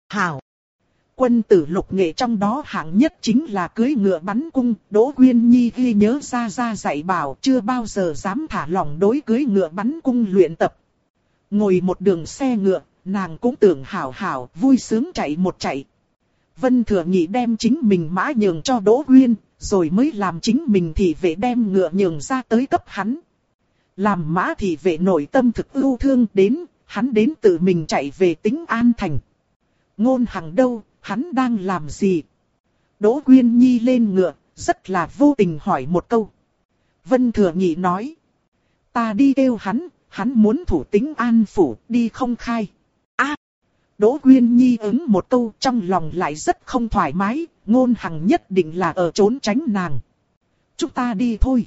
Hảo. Quân tử lục nghệ trong đó hạng nhất chính là cưỡi ngựa bắn cung. Đỗ Quyên Nhi ghi nhớ ra dạy bảo chưa bao giờ dám thả lỏng đối cưỡi ngựa bắn cung luyện tập. Ngồi một đường xe ngựa, nàng cũng tưởng hảo hảo vui sướng chạy một chạy. Vân Thừa Nhị đem chính mình mã nhường cho Đỗ Quyên, rồi mới làm chính mình thị vệ đem ngựa nhường ra tới cấp hắn. Làm mã thị vệ nội tâm thực ưu thương đến, hắn đến tự mình chạy về Tĩnh An Thành. Ngôn Hằng đâu, hắn đang làm gì? Đỗ Quyên Nhi lên ngựa, rất là vô tình hỏi một câu. Vân Thừa Nhị nói. Ta đi kêu hắn muốn thủ Tĩnh An phủ, đi không khai. Đỗ Quyên Nhi ứng một câu trong lòng lại rất không thoải mái, Ngôn Hằng nhất định là ở trốn tránh nàng. Chúng ta đi thôi.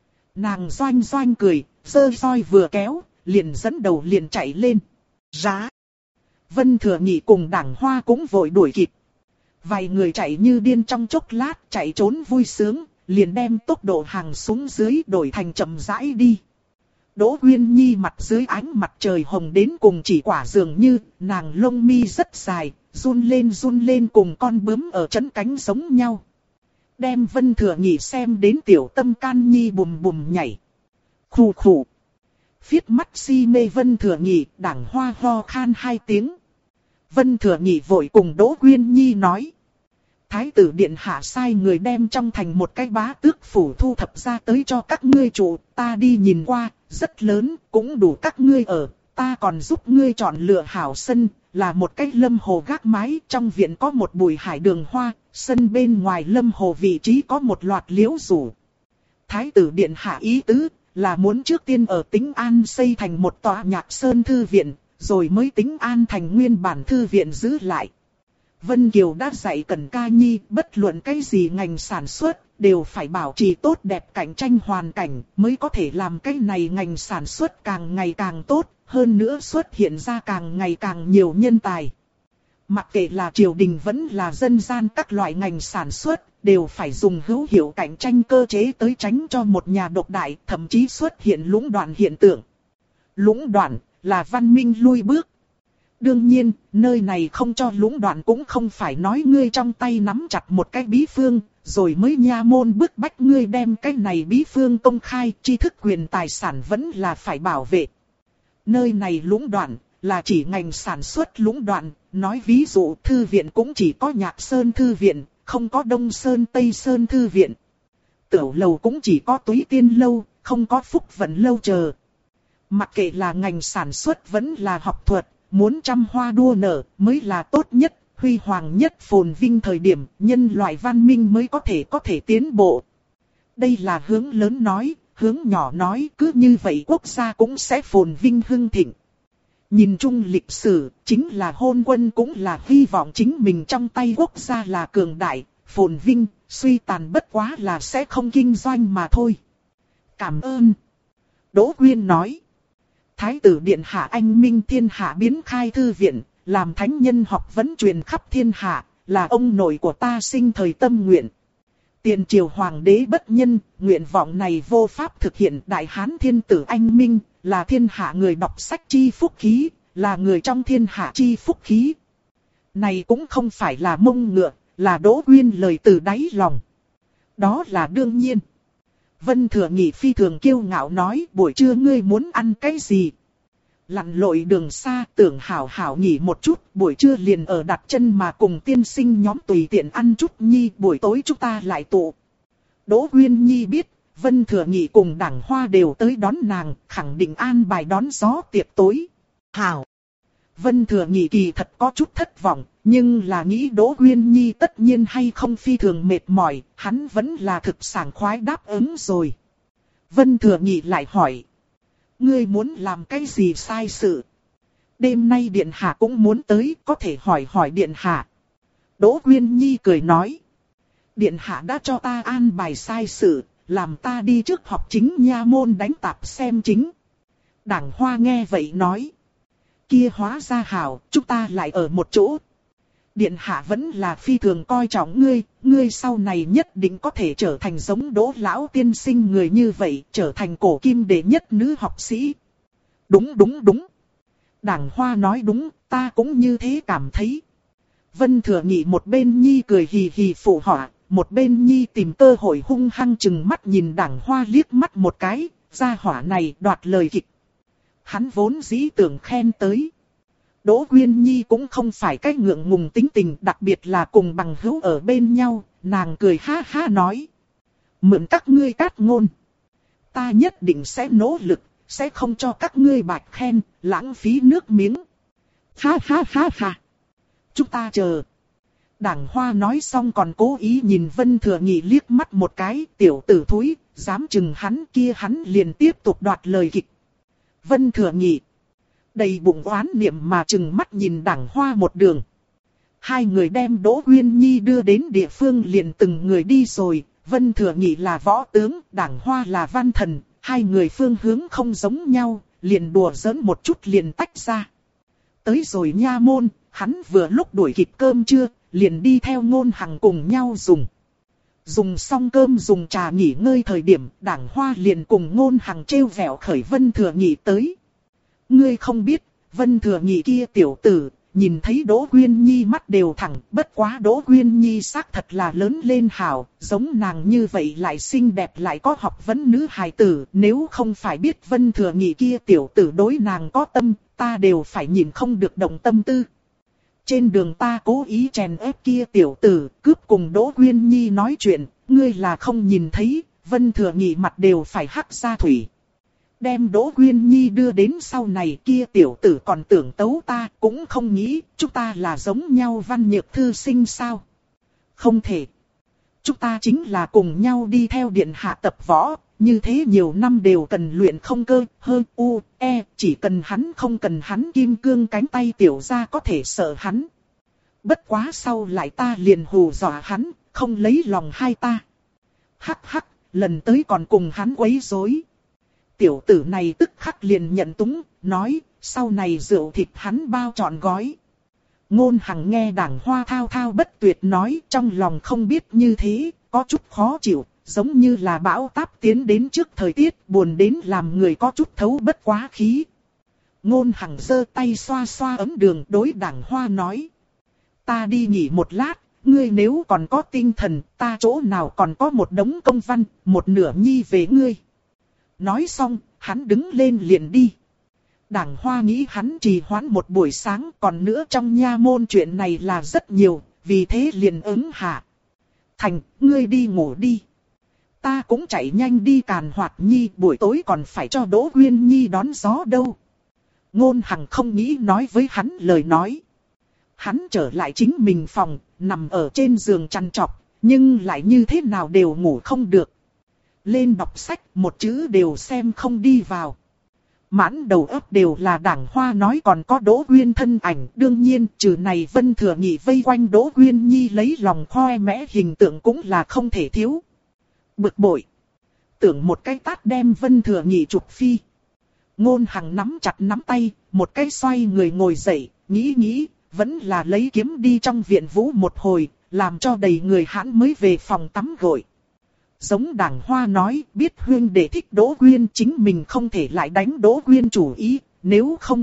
Nàng doanh doanh cười, giơ roi vừa kéo, liền dẫn đầu liền chạy lên. Rá. Vân Thừa Nhị cùng Đảng Hoa cũng vội đuổi kịp. Vài người chạy như điên trong chốc lát, chạy trốn vui sướng, liền đem tốc độ hàng xuống dưới đổi thành chậm rãi đi. Đỗ Quyên Nhi mặt dưới ánh mặt trời hồng đến cùng chỉ quả dường như, nàng lông mi rất dài, run lên cùng con bướm ở chấn cánh giống nhau. Đem Vân Thừa Nhị xem đến tiểu tâm can nhi bùm bùm nhảy. Khù khù. Phiết mắt si mê Vân Thừa Nhị, Đảng Hoa ho khan hai tiếng. Vân Thừa Nhị vội cùng Đỗ Quyên Nhi nói. Thái tử điện hạ sai người đem trong thành một cái bá tước phủ thu thập ra tới cho các ngươi trụ, ta đi nhìn qua, rất lớn, cũng đủ các ngươi ở, ta còn giúp ngươi chọn lựa hảo sân, là một cái lâm hồ gác mái, trong viện có một bụi hải đường hoa, sân bên ngoài lâm hồ vị trí có một loạt liễu rủ. Thái tử điện hạ ý tứ, là muốn trước tiên ở Tĩnh An xây thành một tòa Nhạc Sơn thư viện, rồi mới Tĩnh An thành nguyên bản thư viện giữ lại. Vân Kiều đã dạy Cẩn Ca Nhi, bất luận cái gì ngành sản xuất, đều phải bảo trì tốt đẹp cạnh tranh hoàn cảnh, mới có thể làm cái này ngành sản xuất càng ngày càng tốt, hơn nữa xuất hiện ra càng ngày càng nhiều nhân tài. Mặc kệ là triều đình vẫn là dân gian các loại ngành sản xuất, đều phải dùng hữu hiệu cạnh tranh cơ chế tới tránh cho một nhà độc đại, thậm chí xuất hiện lũng đoạn hiện tượng. Lũng đoạn là văn minh lui bước. Đương nhiên, nơi này không cho lũng đoạn cũng không phải nói ngươi trong tay nắm chặt một cái bí phương, rồi mới nha môn bức bách ngươi đem cái này bí phương công khai, tri thức quyền tài sản vẫn là phải bảo vệ. Nơi này lũng đoạn là chỉ ngành sản xuất lũng đoạn, nói ví dụ thư viện cũng chỉ có Nhạc Sơn thư viện, không có Đông Sơn Tây Sơn thư viện. Tiểu lầu cũng chỉ có Túy Tiên lâu, không có Phúc Vận lâu chờ. Mặc kệ là ngành sản xuất vẫn là học thuật, muốn trăm hoa đua nở mới là tốt nhất, huy hoàng nhất phồn vinh thời điểm, nhân loại văn minh mới có thể tiến bộ. Đây là hướng lớn nói, hướng nhỏ nói, cứ như vậy quốc gia cũng sẽ phồn vinh hưng thịnh. Nhìn chung lịch sử, chính là hôn quân cũng là hy vọng chính mình trong tay quốc gia là cường đại, phồn vinh, suy tàn bất quá là sẽ không kinh doanh mà thôi. Cảm ơn. Đỗ Quyên nói. Thái tử điện hạ anh minh thiên hạ biến khai thư viện, làm thánh nhân học vấn truyền khắp thiên hạ, là ông nội của ta sinh thời tâm nguyện. Tiền triều hoàng đế bất nhân, nguyện vọng này vô pháp thực hiện. Đại Hán thiên tử anh minh, là thiên hạ người đọc sách chi phúc khí, là người trong thiên hạ chi phúc khí. Này cũng không phải là mông ngựa, là Đỗ Quyên lời từ đáy lòng. Đó là đương nhiên. Vân Thừa Nhị phi thường kiêu ngạo nói, buổi trưa ngươi muốn ăn cái gì? Lặn lội đường xa, tưởng hảo hảo nghỉ một chút, buổi trưa liền ở đặt chân mà cùng tiên sinh nhóm tùy tiện ăn chút nhi, buổi tối chúng ta lại tụ. Đỗ Quyên Nhi biết, Vân Thừa Nhị cùng Đảng Hoa đều tới đón nàng, khẳng định an bài đón gió tiệc tối. Hảo! Vân Thừa Nhị kỳ thật có chút thất vọng, nhưng là nghĩ Đỗ Quyên Nhi tất nhiên hay không phi thường mệt mỏi, hắn vẫn là thực sảng khoái đáp ứng rồi. Vân Thừa Nhị lại hỏi. Ngươi muốn làm cái gì sai sự? Đêm nay Điện Hạ cũng muốn tới, có thể hỏi Điện Hạ. Đỗ Quyên Nhi cười nói. Điện Hạ đã cho ta an bài sai sự, làm ta đi trước học chính nha môn đánh tạp xem chính. Đảng Hoa nghe vậy nói. Kia hóa ra hảo, chúng ta lại ở một chỗ. Điện hạ vẫn là phi thường coi trọng ngươi, ngươi sau này nhất định có thể trở thành giống Đỗ lão tiên sinh người như vậy, trở thành cổ kim đệ nhất nữ học sĩ. Đúng. Đảng Hoa nói đúng, ta cũng như thế cảm thấy. Vân Thừa Nghị một bên nhi cười hì hì phụ họa, một bên nhi tìm cơ hội hung hăng chừng mắt nhìn Đảng Hoa liếc mắt một cái, gia hỏa này đoạt lời kịch. Hắn vốn dĩ tưởng khen tới. Đỗ Quyên Nhi cũng không phải cái ngượng ngùng tính tình, đặc biệt là cùng bằng hữu ở bên nhau, nàng cười ha ha nói. Mượn các ngươi cát ngôn. Ta nhất định sẽ nỗ lực, sẽ không cho các ngươi bạch khen, lãng phí nước miếng. Ha ha ha ha. Chúng ta chờ. Đảng Hoa nói xong còn cố ý nhìn Vân Thừa Nghị liếc mắt một cái, tiểu tử thúi, dám chừng hắn kia hắn liền tiếp tục đoạt lời kịch. Vân Thừa Nghị đầy bụng oán niệm mà chừng mắt nhìn Đảng Hoa một đường. Hai người đem Đỗ Quyên Nhi đưa đến địa phương liền từng người đi rồi, Vân Thừa Nghị là võ tướng, Đảng Hoa là văn thần, hai người phương hướng không giống nhau, liền đùa giỡn một chút liền tách ra. Tới rồi nha môn, hắn vừa lúc đuổi kịp cơm trưa, liền đi theo Ngôn Hằng cùng nhau dùng. Dùng xong cơm dùng trà nghỉ ngơi thời điểm, Đảng Hoa liền cùng Ngôn Hằng trêu vẹo khởi Vân Thừa Nghị tới. Ngươi không biết, Vân Thừa Nghị kia tiểu tử, nhìn thấy Đỗ Quyên Nhi mắt đều thẳng, bất quá Đỗ Quyên Nhi xác thật là lớn lên hảo, giống nàng như vậy lại xinh đẹp lại có học vấn nữ hài tử, nếu không phải biết Vân Thừa Nghị kia tiểu tử đối nàng có tâm, ta đều phải nhìn không được động tâm tư. Trên đường ta cố ý chèn ép kia tiểu tử, cướp cùng Đỗ Quyên Nhi nói chuyện, ngươi là không nhìn thấy, Vân Thừa Nghị mặt đều phải hắc ra thủy. Đem Đỗ Quyên Nhi đưa đến sau này kia tiểu tử còn tưởng tấu ta, cũng không nghĩ, chúng ta là giống nhau văn nhược thư sinh sao? Không thể. Chúng ta chính là cùng nhau đi theo điện hạ tập võ, như thế nhiều năm đều cần luyện không cơ, hơn chỉ cần hắn không cần hắn kim cương cánh tay tiểu ra có thể sợ hắn. Bất quá sau lại ta liền hù dọa hắn, không lấy lòng hai ta. Hắc hắc, lần tới còn cùng hắn quấy rối. Tiểu tử này tức khắc liền nhận túng, nói, sau này rượu thịt hắn bao trọn gói. Ngôn Hằng nghe Đảng Hoa thao thao bất tuyệt nói, trong lòng không biết như thế, có chút khó chịu, giống như là bão táp tiến đến trước thời tiết, buồn đến làm người có chút thấu bất quá khí. Ngôn Hằng giơ tay xoa xoa ấm đường đối Đảng Hoa nói. Ta đi nghỉ một lát, ngươi nếu còn có tinh thần, ta chỗ nào còn có một đống công văn, một nửa nhi về ngươi. Nói xong, hắn đứng lên liền đi. Đảng Hoa nghĩ hắn trì hoãn một buổi sáng, còn nữa trong nha môn chuyện này là rất nhiều, vì thế liền ứng hạ. Thành, ngươi đi ngủ đi. Ta cũng chạy nhanh đi Càn Hoạt Nhi, buổi tối còn phải cho Đỗ Quyên Nhi đón gió đâu. Ngôn Hằng không nghĩ nói với hắn lời nói. Hắn trở lại chính mình phòng, nằm ở trên giường trằn trọc, nhưng lại như thế nào đều ngủ không được. Lên đọc sách, một chữ đều xem không đi vào. Mãn đầu óc đều là Đảng Hoa nói còn có Đỗ Quyên thân ảnh. Đương nhiên, trừ này Vân Thừa Nghị vây quanh Đỗ Quyên Nhi lấy lòng khoe mẽ hình tượng cũng là không thể thiếu. Bực bội. Tưởng một cái tát đem Vân Thừa Nghị chụp phi. Ngôn Hằng nắm chặt nắm tay, một cái xoay người ngồi dậy, nghĩ, vẫn là lấy kiếm đi trong viện vũ một hồi, làm cho đầy người hãn mới về phòng tắm gội. Giống Đảng Hoa nói, biết huynh đệ thích Đỗ Quyên, chính mình không thể lại đánh Đỗ Quyên chủ ý, nếu không.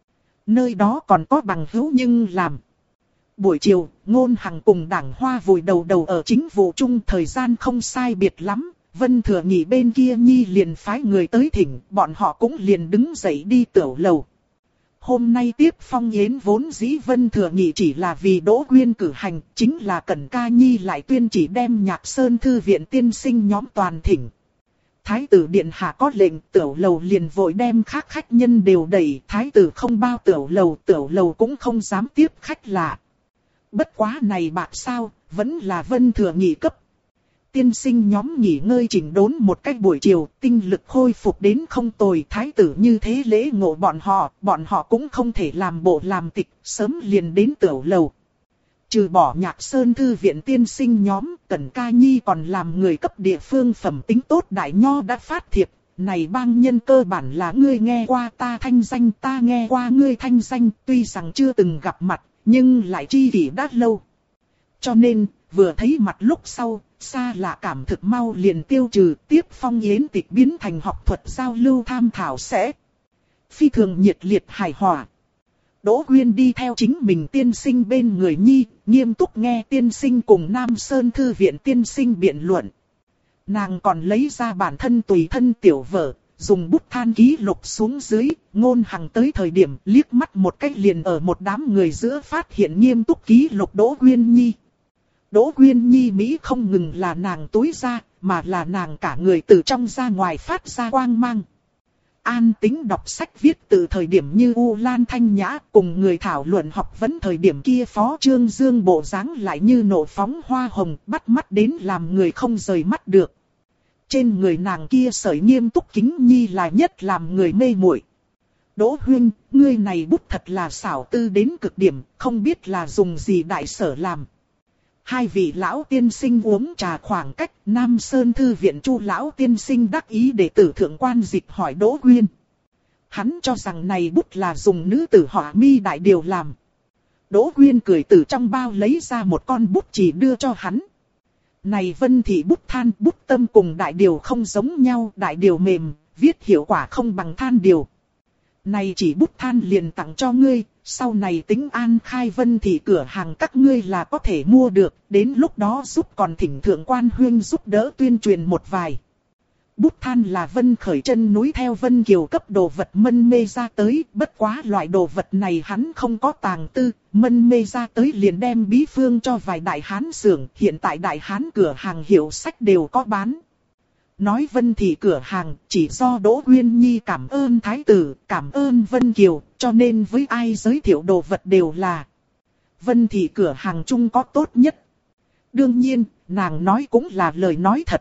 Nơi đó còn có bằng hữu nhưng làm. Buổi chiều, Ngôn Hằng cùng Đảng Hoa vùi đầu ở chính vụ chung, thời gian không sai biệt lắm. Vân Thừa Nghị bên kia Nhi liền phái người tới thỉnh, bọn họ cũng liền đứng dậy đi tiểu lầu. Hôm nay tiếp phong yến vốn dĩ Vân Thừa Nghị chỉ là vì Đỗ Quyên cử hành, chính là Cẩn Ca Nhi lại tuyên chỉ đem Nhạc Sơn thư viện tiên sinh nhóm toàn thỉnh. Thái tử điện hạ có lệnh, tiểu lầu liền vội đem các khách nhân đều đẩy, thái tử không bao tiểu lầu cũng không dám tiếp khách lạ. Bất quá này bạc sao, vẫn là Vân Thừa Nghị cấp. Tiên sinh nhóm nghỉ ngơi chỉnh đốn một cách buổi chiều, tinh lực khôi phục đến không tồi, thái tử như thế lễ ngộ bọn họ cũng không thể làm bộ làm tịch, sớm liền đến tiểu lầu. Trừ bỏ Nhạc Sơn thư viện tiên sinh nhóm, Cẩn Ca Nhi còn làm người cấp địa phương phẩm tính tốt đại nho đã phát thiệp. Này bang nhân cơ bản là ngươi nghe qua ta thanh danh, ta nghe qua ngươi thanh danh, tuy rằng chưa từng gặp mặt, nhưng lại tri kỷ đã lâu. Cho nên, vừa thấy mặt lúc sau, xa lạ cảm thực mau liền tiêu trừ, tiếp phong yến tịch biến thành học thuật giao lưu tham thảo sẽ. Phi thường nhiệt liệt hài hòa. Đỗ Quyên đi theo chính mình tiên sinh bên người nhi, nghiêm túc nghe tiên sinh cùng Nam Sơn Thư viện tiên sinh biện luận. Nàng còn lấy ra bản thân tùy thân tiểu vở, dùng bút than ký lục xuống dưới, Ngôn Hằng tới thời điểm liếc mắt một cách liền ở một đám người giữa phát hiện nghiêm túc ký lục Đỗ Quyên nhi. Đỗ Quyên nhi Mỹ không ngừng là nàng túi ra, mà là nàng cả người từ trong ra ngoài phát ra quang mang. An tính đọc sách viết từ thời điểm như U Lan Thanh Nhã cùng người thảo luận học vấn thời điểm kia Phó Trương Dương bộ dáng lại như nổ phóng hoa hồng bắt mắt đến làm người không rời mắt được. Trên người nàng kia sợi nghiêm túc kính nhi là nhất làm người mê muội. Đỗ huynh, ngươi này bút thật là xảo tư đến cực điểm, không biết là dùng gì đại sở làm. Hai vị lão tiên sinh uống trà khoảng cách, Nam Sơn Thư viện Chu lão tiên sinh đắc ý đệ tử thượng quan Dịch hỏi Đỗ Quyên. Hắn cho rằng này bút là dùng nữ tử họa mi đại điều làm. Đỗ Quyên cười từ trong bao lấy ra một con bút chỉ đưa cho hắn. Này Vân thị bút than, bút tâm cùng đại điều không giống nhau, đại điều mềm, viết hiệu quả không bằng than điều. Này chỉ bút than liền tặng cho ngươi, sau này tính an khai Vân thị cửa hàng các ngươi là có thể mua được, đến lúc đó giúp còn thỉnh thượng quan huyên giúp đỡ tuyên truyền một vài. Bút than là Vân Khởi chân núi theo Vân Kiều cấp đồ vật mân mê ra tới, bất quá loại đồ vật này hắn không có tàng tư, mân mê ra tới liền đem bí phương cho vài đại hán xưởng, hiện tại đại hán cửa hàng hiệu sách đều có bán. Nói Vân thị cửa hàng chỉ do Đỗ Quyên nhi cảm ơn thái tử, cảm ơn Vân Kiều, cho nên với ai giới thiệu đồ vật đều là Vân thị cửa hàng chung có tốt nhất. Đương nhiên, nàng nói cũng là lời nói thật.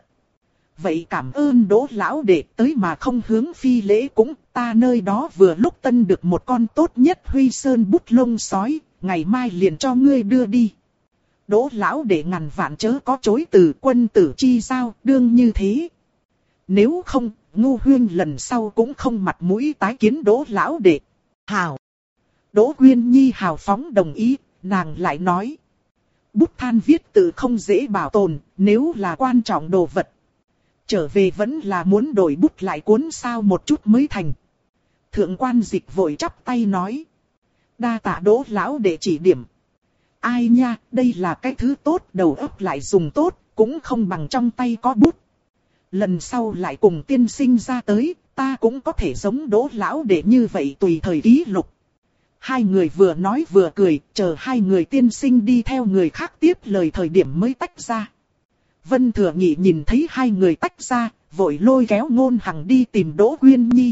Vậy cảm ơn Đỗ lão đệ tới mà không hướng phi lễ cũng, ta nơi đó vừa lúc tân được một con tốt nhất Huy Sơn bút lông sói, ngày mai liền cho ngươi đưa đi. Đỗ lão đệ ngàn vạn chớ có chối từ, quân tử chi giao, đương như thế. Nếu không, Ngu huyên lần sau cũng không mặt mũi tái kiến Đỗ lão đệ. Hào. Đỗ Quyên nhi hào phóng đồng ý, nàng lại nói. Bút than viết tự không dễ bảo tồn, nếu là quan trọng đồ vật. Trở về vẫn là muốn đổi bút lại cuốn sao một chút mới thành. Thượng quan Dịch vội chắp tay nói. Đa tạ Đỗ lão để chỉ điểm. Ai nha, đây là cái thứ tốt, đầu óc lại dùng tốt, cũng không bằng trong tay có bút. Lần sau lại cùng tiên sinh ra tới, ta cũng có thể giống Đỗ lão để như vậy tùy thời ký lục. Hai người vừa nói vừa cười, chờ hai người tiên sinh đi theo người khác tiếp lời thời điểm mới tách ra. Vân Thừa Nhị nhìn thấy hai người tách ra, vội lôi kéo Ngôn Hằng đi tìm Đỗ Quyên nhi.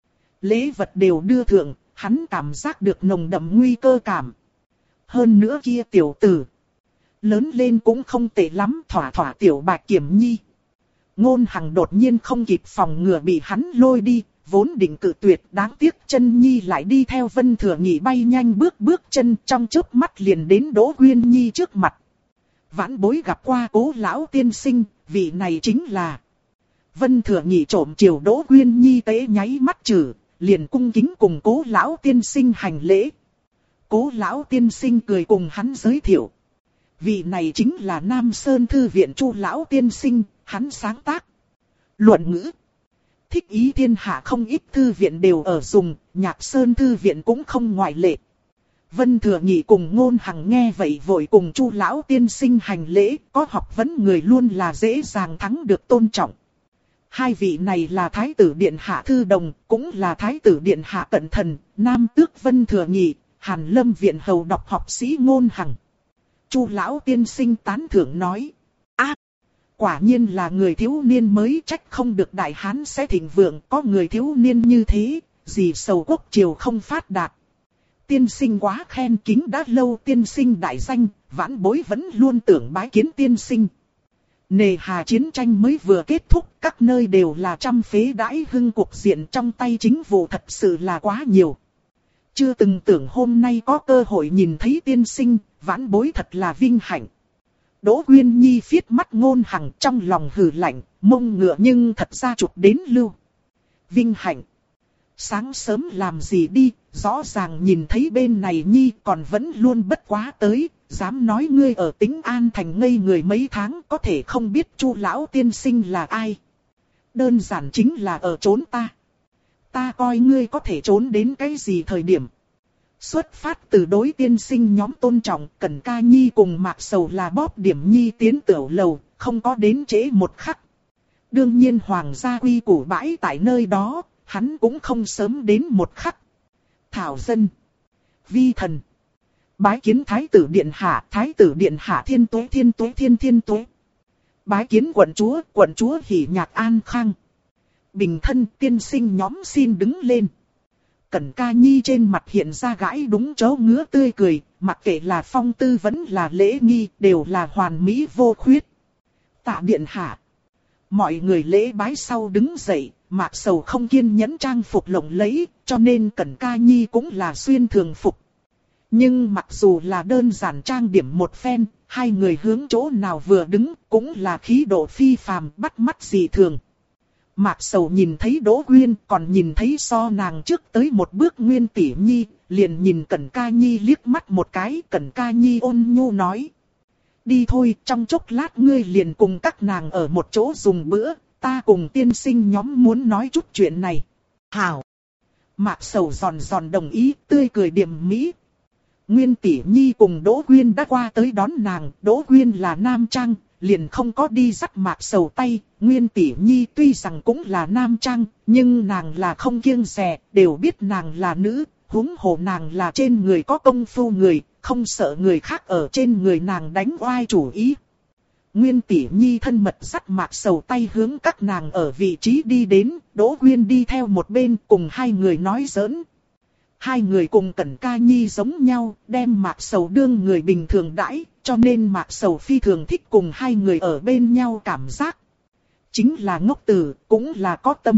Lễ vật đều đưa thượng, hắn cảm giác được nồng đậm nguy cơ cảm. Hơn nữa kia tiểu tử, lớn lên cũng không tệ lắm, thỏa thỏa tiểu Bạch Kiểm nhi. Ngôn Hằng đột nhiên không kịp phòng ngừa bị hắn lôi đi, vốn định cự tuyệt, đáng tiếc chân nhi lại đi theo Vân Thừa Nhị bay nhanh bước chân, trong chớp mắt liền đến Đỗ Quyên nhi trước mặt. Vãn bối gặp qua Cố lão tiên sinh, vị này chính là. Vân Thừa Nhị trộm chiều Đỗ Quyên nhi tế nháy mắt chử, liền cung kính cùng Cố lão tiên sinh hành lễ. Cố lão tiên sinh cười cùng hắn giới thiệu. Vị này chính là Nam Sơn Thư viện Chu lão tiên sinh, hắn sáng tác luận ngữ. Thích ý thiên hạ không ít thư viện đều ở dùng, Nhạc Sơn Thư viện cũng không ngoại lệ. Vân Thừa Nhị cùng Ngôn Hằng nghe vậy vội cùng Chu lão tiên sinh hành lễ, có học vấn người luôn là dễ dàng thắng được tôn trọng. Hai vị này là Thái tử Điện Hạ Thư Đồng, cũng là Thái tử Điện Hạ Cận Thần, Nam Tước Vân Thừa Nhị, Hàn Lâm Viện hầu đọc học sĩ Ngôn Hằng. Chu lão tiên sinh tán thưởng nói. Quả nhiên là người thiếu niên mới, trách không được đại hán sẽ thịnh vượng, có người thiếu niên như thế, gì sầu quốc triều không phát đạt. Tiên sinh quá khen, kính đã lâu tiên sinh đại danh, vãn bối vẫn luôn tưởng bái kiến tiên sinh. Nề hà chiến tranh mới vừa kết thúc, các nơi đều là trăm phế đãi hưng, cuộc diện trong tay chính vụ thật sự là quá nhiều. Chưa từng tưởng hôm nay có cơ hội nhìn thấy tiên sinh, vãn bối thật là vinh hạnh. Đỗ Quyên nhi phiết mắt Ngôn Hằng, trong lòng hừ lạnh, mông ngựa nhưng thật ra chụp đến lưu. Vinh hạnh. Sáng sớm làm gì đi, rõ ràng nhìn thấy bên này nhi còn vẫn luôn bất quá tới, dám nói ngươi ở Tĩnh An thành ngây người mấy tháng, có thể không biết Chu lão tiên sinh là ai. Đơn giản chính là ở trốn ta. Ta coi ngươi có thể trốn đến cái gì thời điểm. Xuất phát từ đối tiên sinh nhóm tôn trọng, Cẩn Ca Nhi cùng Mạc Sầu là bóp điểm nhi tiến tiểu lầu, không có đến trễ một khắc. Đương nhiên hoàng gia quy củ bãi tại nơi đó, hắn cũng không sớm đến một khắc. Thảo dân, vi thần, bái kiến thái tử điện hạ thiên tuế thiên tuế. Bái kiến quận chúa hỉ nhạc an khang. Bình thân tiên sinh nhóm xin đứng lên. Cẩn Ca Nhi trên mặt hiện ra gãi đúng chỗ ngứa tươi cười, mặc kệ là phong tư vẫn là lễ nghi, đều là hoàn mỹ vô khuyết. Tạ điện hạ. Mọi người lễ bái sau đứng dậy, Mạc Sầu không kiên nhẫn trang phục lộng lẫy, cho nên Cẩn Ca Nhi cũng là xuyên thường phục. Nhưng mặc dù là đơn giản trang điểm một phen, hai người hướng chỗ nào vừa đứng, cũng là khí độ phi phàm bắt mắt dị thường. Mạc Sầu nhìn thấy Đỗ Quyên, còn nhìn thấy so nàng trước tới một bước Nguyên Tỷ Nhi, liền nhìn Cẩn Ca Nhi liếc mắt một cái. Cẩn Ca Nhi ôn nhu nói: đi thôi, trong chốc lát ngươi liền cùng các nàng ở một chỗ dùng bữa, ta cùng tiên sinh nhóm muốn nói chút chuyện này. Hảo! Mạc Sầu giòn giòn đồng ý, tươi cười điềm mỹ. Nguyên Tỷ Nhi cùng Đỗ Quyên đã qua tới đón nàng, Đỗ Quyên là nam trang, liền không có đi dắt Mạc Sầu tay. Nguyên Tỷ Nhi tuy rằng cũng là nam trang, nhưng nàng là không kiêng dè, đều biết nàng là nữ, huống hồ nàng là trên người có công phu người, không sợ người khác ở trên người nàng đánh oai chủ ý. Nguyên Tỷ Nhi thân mật dắt Mạc Sầu tay hướng các nàng ở vị trí đi đến, Đỗ Quyên đi theo một bên cùng hai người nói giỡn. Hai người cùng Cẩn Ca Nhi giống nhau, đem Mạc Sầu đương người bình thường đãi, cho nên Mạc Sầu phi thường thích cùng hai người ở bên nhau cảm giác. Chính là ngốc tử, cũng là có tâm.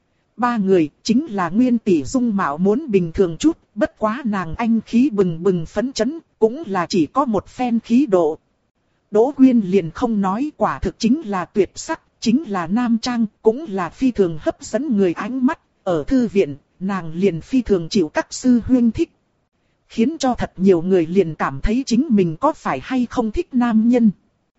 Ba người, chính là Nguyên Tỷ dung mạo muốn bình thường chút, bất quá nàng anh khí bừng bừng phấn chấn, cũng là chỉ có một phen khí độ. Đỗ Quyên liền không nói, quả thực chính là tuyệt sắc, chính là nam trang, cũng là phi thường hấp dẫn người ánh mắt. Ở thư viện, nàng liền phi thường chịu các sư huynh thích. Khiến cho thật nhiều người liền cảm thấy chính mình có phải hay không thích nam nhân.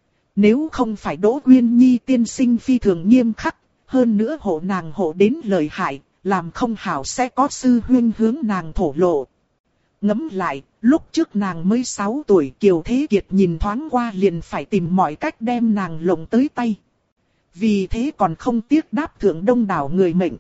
Nếu không phải Đỗ Quyên Nhi tiên sinh phi thường nghiêm khắc, hơn nữa hộ nàng hộ đến lợi hại, làm không hảo sẽ có sư huynh hướng nàng thổ lộ. Ngẫm lại, lúc trước nàng mới 6 tuổi, Kiều Thế Kiệt nhìn thoáng qua liền phải tìm mọi cách đem nàng lộng tới tay. Vì thế còn không tiếc đáp thượng đông đảo người mệnh.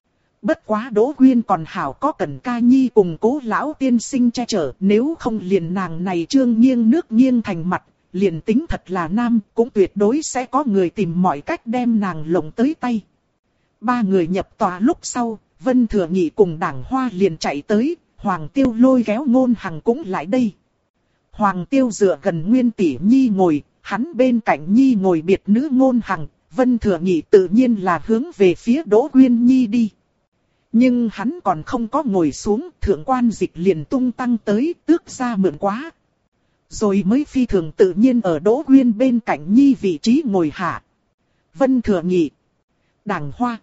Bất quá Đỗ Quyên còn hảo có Cẩn Ca Nhi cùng Cố lão tiên sinh che chở, nếu không liền nàng này trương nghiêng nước nghiêng thành mặt, liền tính thật là nam, cũng tuyệt đối sẽ có người tìm mọi cách đem nàng lộng tới tay. Ba người nhập tòa lúc sau, Vân Thừa Nghị cùng Đảng Hoa liền chạy tới, Hoàng Tiêu lôi kéo Ngôn Hằng cũng lại đây. Hoàng Tiêu dựa gần Nguyên Tỷ Nhi ngồi, hắn bên cạnh Nhi ngồi biệt nữ Ngôn Hằng, Vân Thừa Nghị tự nhiên là hướng về phía Đỗ Quyên Nhi đi. Nhưng hắn còn không có ngồi xuống, Thượng Quan Dịch liền tung tăng tới, tước ra mượn quá. Rồi mới phi thường tự nhiên ở Đỗ Quyên bên cạnh Nhi vị trí ngồi hạ. Vân Thừa Nghị, Đảng Hoa,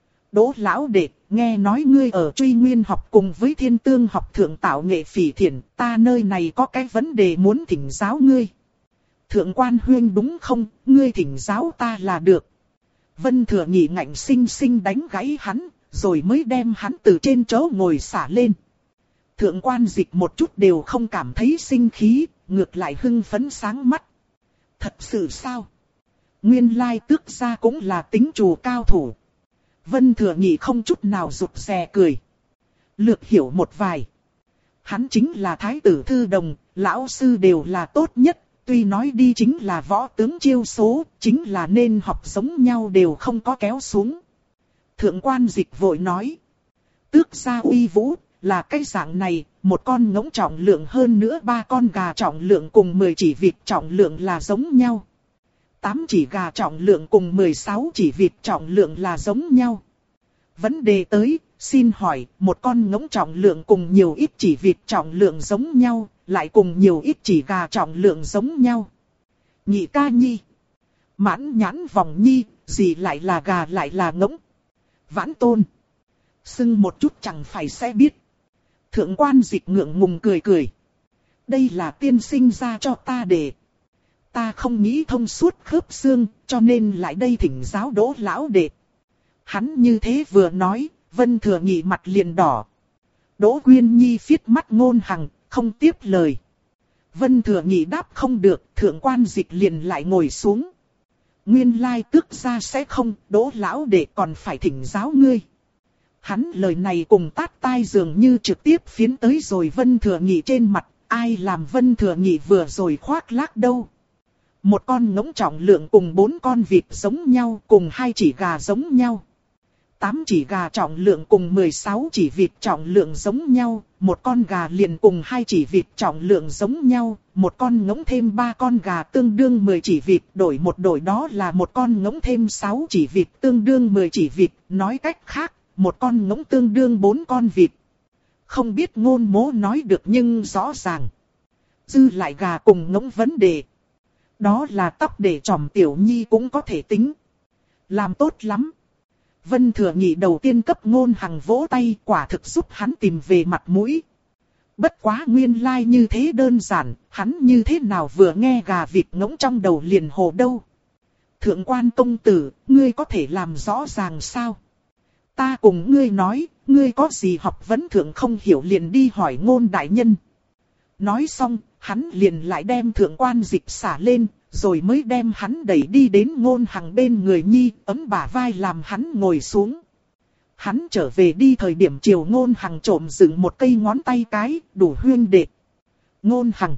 Đỗ lão đệ, nghe nói ngươi ở Truy Nguyên học cùng với Thiên Tương học thượng tạo nghệ phỉ thiện, ta nơi này có cái vấn đề muốn thỉnh giáo ngươi. Thượng Quan huynh đúng không, ngươi thỉnh giáo ta là được. Vân Thừa Nghị ngạnh sinh sinh đánh gãy hắn, rồi mới đem hắn từ trên chỗ ngồi xả lên. Thượng Quan Dịch một chút đều không cảm thấy sinh khí, ngược lại hưng phấn sáng mắt. Thật sự sao? Nguyên lai tước gia cũng là tính chủ cao thủ. Vân Thừa Nghị không chút nào rụt rè cười. Lược hiểu một vài. Hắn chính là thái tử thư đồng, lão sư đều là tốt nhất. Tuy nói đi chính là võ tướng chiêu số, chính là nên học giống nhau đều không có kéo xuống. Thượng Quan Dịch vội nói. Tước gia uy vũ, là cái dạng này, một con ngỗng trọng lượng hơn nữa 3 con gà trọng lượng cùng 10 chỉ vịt trọng lượng là giống nhau. 8 chỉ gà trọng lượng cùng 16 chỉ vịt trọng lượng là giống nhau. Vấn đề tới, xin hỏi, một con ngỗng trọng lượng cùng nhiều ít chỉ vịt trọng lượng giống nhau, lại cùng nhiều ít chỉ gà trọng lượng giống nhau. Nhị ca nhi. Mãn nhãn vòng nhi, gì lại là gà lại là ngỗng. Vãn tôn. Xưng một chút chẳng phải sẽ biết. Thượng Quan Dịch ngượng ngùng cười cười. Đây là tiên sinh ra cho ta để. Ta không nghĩ thông suốt khớp xương, cho nên lại đây thỉnh giáo Đỗ lão đệ. Hắn như thế vừa nói, Vân Thừa Nghị mặt liền đỏ. Đỗ Quyên Nhi phiết mắt Ngôn Hằng, không tiếp lời. Vân Thừa Nhị đáp không được, thượng quan dịch liền lại ngồi xuống. Nguyên lai tước gia sẽ không, Đỗ lão đệ còn phải thỉnh giáo ngươi. Hắn lời này cùng tát tai dường như trực tiếp phiến tới rồi Vân Thừa Nhị trên mặt, ai làm Vân Thừa Nhị vừa rồi khoác lác đâu. Một con ngỗng trọng lượng cùng 4 con vịt giống nhau, cùng 2 chỉ gà giống nhau. 8 chỉ gà trọng lượng cùng 16 chỉ vịt trọng lượng giống nhau, một con gà liền cùng 2 chỉ vịt trọng lượng giống nhau, một con ngỗng thêm 3 con gà tương đương 10 chỉ vịt, đổi một đổi đó là một con ngỗng thêm 6 chỉ vịt tương đương 10 chỉ vịt, nói cách khác, một con ngỗng tương đương 4 con vịt. Không biết Ngôn Mỗ nói được nhưng rõ ràng. Dư lại gà cùng ngỗng vấn đề. Đó là tóc để tròm Tiểu Nhi cũng có thể tính. Làm tốt lắm. Vân Thừa Nhị đầu tiên cấp Ngôn Hằng vỗ tay, quả thực giúp hắn tìm về mặt mũi. Bất quá nguyên lai như thế đơn giản, hắn như thế nào vừa nghe gà vịt ngỗng trong đầu liền hồ đâu. Thượng quan công tử, ngươi có thể làm rõ ràng sao? Ta cùng ngươi nói, ngươi có gì học vấn thượng không hiểu liền đi hỏi Ngôn đại nhân. Nói xong, hắn liền lại đem thượng quan dịch xả lên, rồi mới đem hắn đẩy đi đến Ngôn Hằng bên người Nhi, ấm bả vai làm hắn ngồi xuống. Hắn trở về đi thời điểm chiều Ngôn Hằng trộm dựng một cây ngón tay cái, đủ huyên đệ. Ngôn Hằng.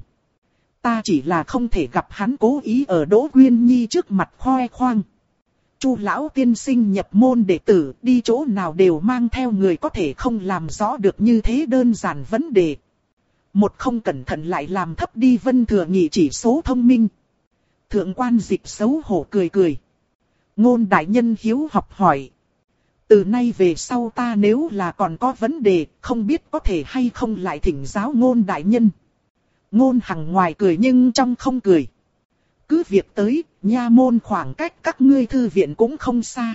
Ta chỉ là không thể gặp hắn cố ý ở Đỗ Quyên Nhi trước mặt khoe khoang. Chu lão tiên sinh nhập môn đệ tử, đi chỗ nào đều mang theo người có thể không làm rõ được như thế đơn giản vấn đề. Một không cẩn thận lại làm thấp đi Vân Thừa Nhị chỉ số thông minh. Thượng quan dịch xấu hổ cười cười. Ngôn đại nhân hiếu học hỏi. Từ nay về sau ta nếu là còn có vấn đề, không biết có thể hay không lại thỉnh giáo Ngôn đại nhân. Ngôn Hằng ngoài cười nhưng trong không cười. Cứ việc tới, nha môn khoảng cách các ngươi thư viện cũng không xa.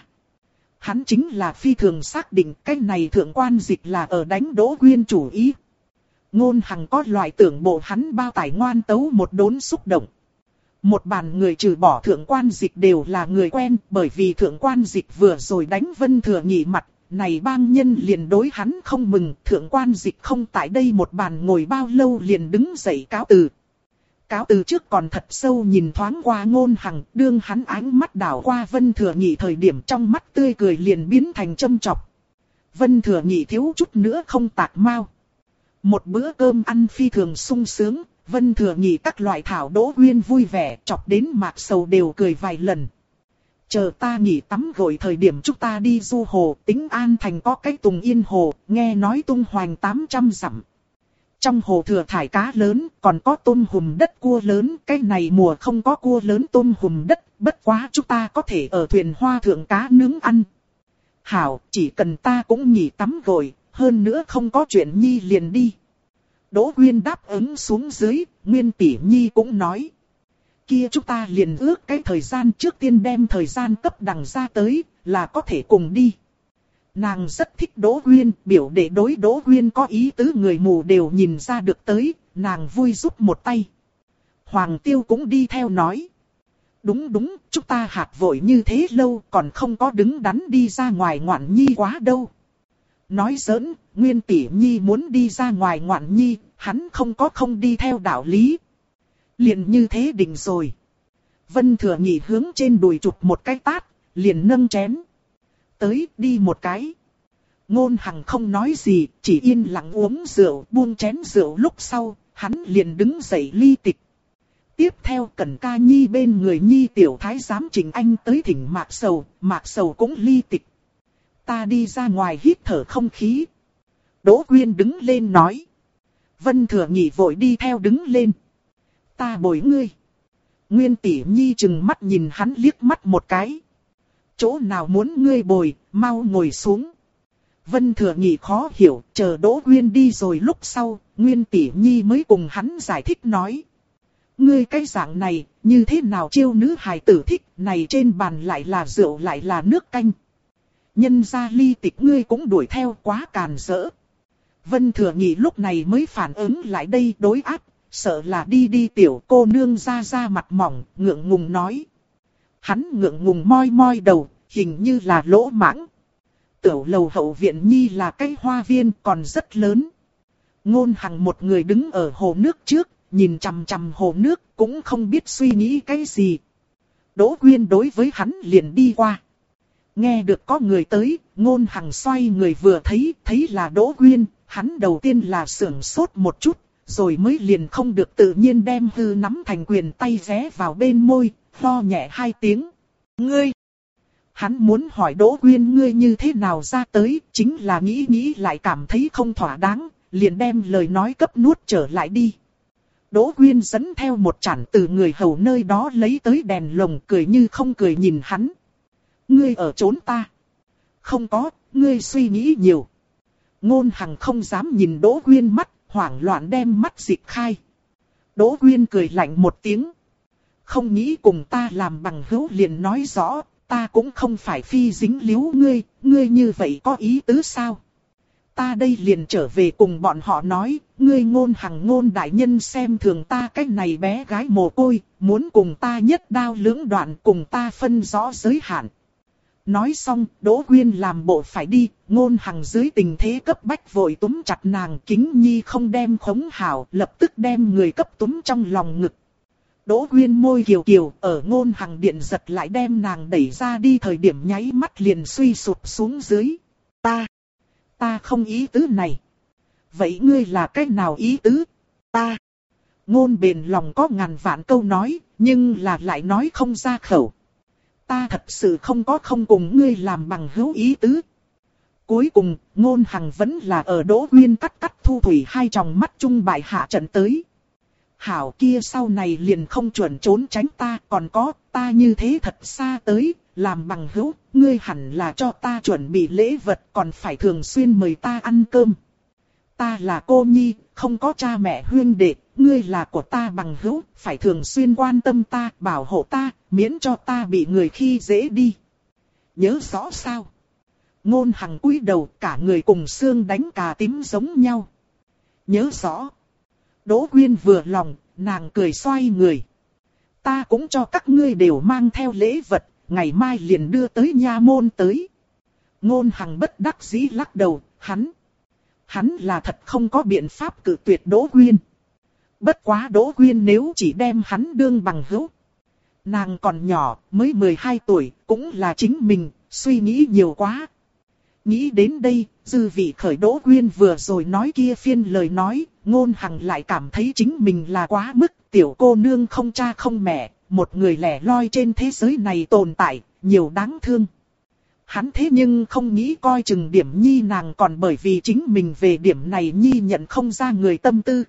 Hắn chính là phi thường xác định cái này thượng quan dịch là ở đánh Đỗ Quyên chủ ý. Ngôn Hằng có loại tưởng bộ hắn bao tải ngoan tấu một đốn xúc động. Một bàn người trừ bỏ thượng quan dịch đều là người quen, bởi vì thượng quan dịch vừa rồi đánh Vân Thừa Nhị mặt, này bang nhân liền đối hắn không mừng, thượng quan dịch không tại đây một bàn ngồi bao lâu liền đứng dậy cáo từ. Cáo từ trước còn thật sâu nhìn thoáng qua Ngôn Hằng, đương hắn ánh mắt đảo qua Vân Thừa Nhị thời điểm trong mắt tươi cười liền biến thành châm chọc. Vân Thừa Nhị thiếu chút nữa không tạc mau. Một bữa cơm ăn phi thường sung sướng, Vân Thừa Nhị các loại thảo Đỗ Quyên vui vẻ, chọc đến Mạc Sầu đều cười vài lần. Chờ ta nghỉ tắm gội thời điểm chúng ta đi du hồ, Tính An Thành có cái Tùng Yên Hồ, nghe nói tung hoành 800 dặm. Trong hồ thừa thải cá lớn, còn có tôm hùm đất cua lớn, cái này mùa không có cua lớn tôm hùm đất, bất quá chúng ta có thể ở thuyền hoa thượng cá nướng ăn. Hảo, chỉ cần ta cũng nghỉ tắm gội, hơn nữa không có chuyện Nhi liền đi. Đỗ Quyên đáp ứng xuống dưới, Nguyên tỷ Nhi cũng nói. Kia chúng ta liền ước cái thời gian trước tiên đem thời gian cấp đằng ra tới, là có thể cùng đi. Nàng rất thích Đỗ Quyên, biểu đệ đối Đỗ Quyên có ý tứ người mù đều nhìn ra được tới, nàng vui giúp một tay. Hoàng Tiêu cũng đi theo nói. Đúng, chúng ta hạt vội như thế lâu còn không có đứng đắn đi ra ngoài ngoạn nhi quá đâu. Nói giỡn, Nguyên tỷ Nhi muốn đi ra ngoài ngoạn nhi, hắn không đi theo đạo lý. Liền như thế định rồi. Vân Thừa Nhị hướng trên đùi chụp một cái tát, liền nâng chén. Tới, đi một cái. Ngôn Hằng không nói gì, chỉ yên lặng uống rượu, buông chén rượu lúc sau, hắn liền đứng dậy ly tịch. Tiếp theo Cẩn Ca Nhi bên người Nhi tiểu thái giám Trình Anh tới thỉnh Mạc Sầu cũng ly tịch. Ta đi ra ngoài hít thở không khí. Đỗ Quyên đứng lên nói. Vân Thừa Nhị vội đi theo đứng lên. Ta bồi ngươi. Nguyên tỷ Nhi chừng mắt nhìn hắn liếc mắt một cái. Chỗ nào muốn ngươi bồi, mau ngồi xuống. Vân Thừa Nhị khó hiểu, chờ Đỗ Quyên đi rồi lúc sau, Nguyên tỷ Nhi mới cùng hắn giải thích nói. Ngươi cái dạng này, như thế nào chiêu nữ hài tử thích, này trên bàn lại là rượu lại là nước canh. Nhân ra ly tịch ngươi cũng đuổi theo quá càn rỡ. Vân Thừa Nhị lúc này mới phản ứng lại đây đối áp, sợ là đi tiểu cô nương ra mặt mỏng, ngượng ngùng nói. Hắn ngượng ngùng moi đầu, hình như là lỗ mãng. Tiểu lầu hậu viện nhi là cái hoa viên còn rất lớn. Ngôn Hằng một người đứng ở hồ nước trước, nhìn chằm chằm hồ nước cũng không biết suy nghĩ cái gì. Đỗ Quyên đối với hắn liền đi qua. Nghe được có người tới, Ngôn Hằng xoay người vừa thấy là Đỗ Quyên, hắn đầu tiên là sưởng sốt một chút, rồi mới liền không được tự nhiên đem hư nắm thành quyền tay ghé vào bên môi, ho nhẹ 2 tiếng. Ngươi! Hắn muốn hỏi Đỗ Quyên ngươi như thế nào ra tới, chính là nghĩ lại cảm thấy không thỏa đáng, liền đem lời nói cấp nuốt trở lại đi. Đỗ Quyên dẫn theo một chản từ người hầu nơi đó lấy tới đèn lồng, cười như không cười nhìn hắn. Ngươi ở trốn ta? Không có, ngươi suy nghĩ nhiều. Ngôn Hằng không dám nhìn Đỗ Quyên mắt, hoảng loạn đem mắt dịch khai. Đỗ Quyên cười lạnh một tiếng. Không nghĩ cùng ta làm bằng hữu liền nói rõ, ta cũng không phải phi dính líu ngươi như vậy có ý tứ sao? Ta đây liền trở về cùng bọn họ nói, ngươi Ngôn Hằng Ngôn đại nhân xem thường ta cái này bé gái mồ côi, muốn cùng ta nhất đao lưỡng đoạn, cùng ta phân rõ giới hạn. Nói xong, Đỗ Quyên làm bộ phải đi, Ngôn Hằng dưới tình thế cấp bách vội túm chặt nàng, Kính Nhi không đem khống hảo, lập tức đem người cấp túm trong lòng ngực. Đỗ Quyên môi kiều kiều, ở Ngôn Hằng điện giật lại đem nàng đẩy ra đi, thời điểm nháy mắt liền suy sụp xuống dưới. Ta không ý tứ này. Vậy ngươi là cái nào ý tứ? Ta. Ngôn bền lòng có ngàn vạn câu nói, nhưng là lại nói không ra khẩu. Ta thật sự không có không cùng ngươi làm bằng hữu ý tứ. Cuối cùng, Ngôn Hằng vẫn là ở Đỗ Quyên cắt thu thủy hai tròng mắt chung bại hạ trận tới. Hảo kia sau này liền không chuẩn trốn tránh ta, còn có, ta như thế thật xa tới, làm bằng hữu, ngươi hẳn là cho ta chuẩn bị lễ vật, còn phải thường xuyên mời ta ăn cơm. Ta là cô nhi, không có cha mẹ huynh đệ, ngươi là của ta bằng hữu, phải thường xuyên quan tâm ta, bảo hộ ta, miễn cho ta bị người khi dễ đi. Nhớ rõ sao? Ngôn Hằng cúi đầu, cả người cùng xương đánh cà tím giống nhau. Nhớ rõ. Đỗ Quyên vừa lòng, nàng cười xoay người. Ta cũng cho các ngươi đều mang theo lễ vật, ngày mai liền đưa tới nha môn tới. Ngôn Hằng bất đắc dĩ lắc đầu, hắn là thật không có biện pháp cự tuyệt Đỗ Quyên. Bất quá Đỗ Quyên nếu chỉ đem hắn đương bằng hữu. Nàng còn nhỏ, mới 12 tuổi, cũng là chính mình, suy nghĩ nhiều quá. Nghĩ đến đây, dư vị khởi Đỗ Quyên vừa rồi nói kia phiên lời nói, Ngôn Hằng lại cảm thấy chính mình là quá mức, tiểu cô nương không cha không mẹ, một người lẻ loi trên thế giới này tồn tại, nhiều đáng thương. Hắn thế nhưng không nghĩ coi chừng điểm nhi nàng còn bởi vì chính mình về điểm này nhi nhận không ra người tâm tư.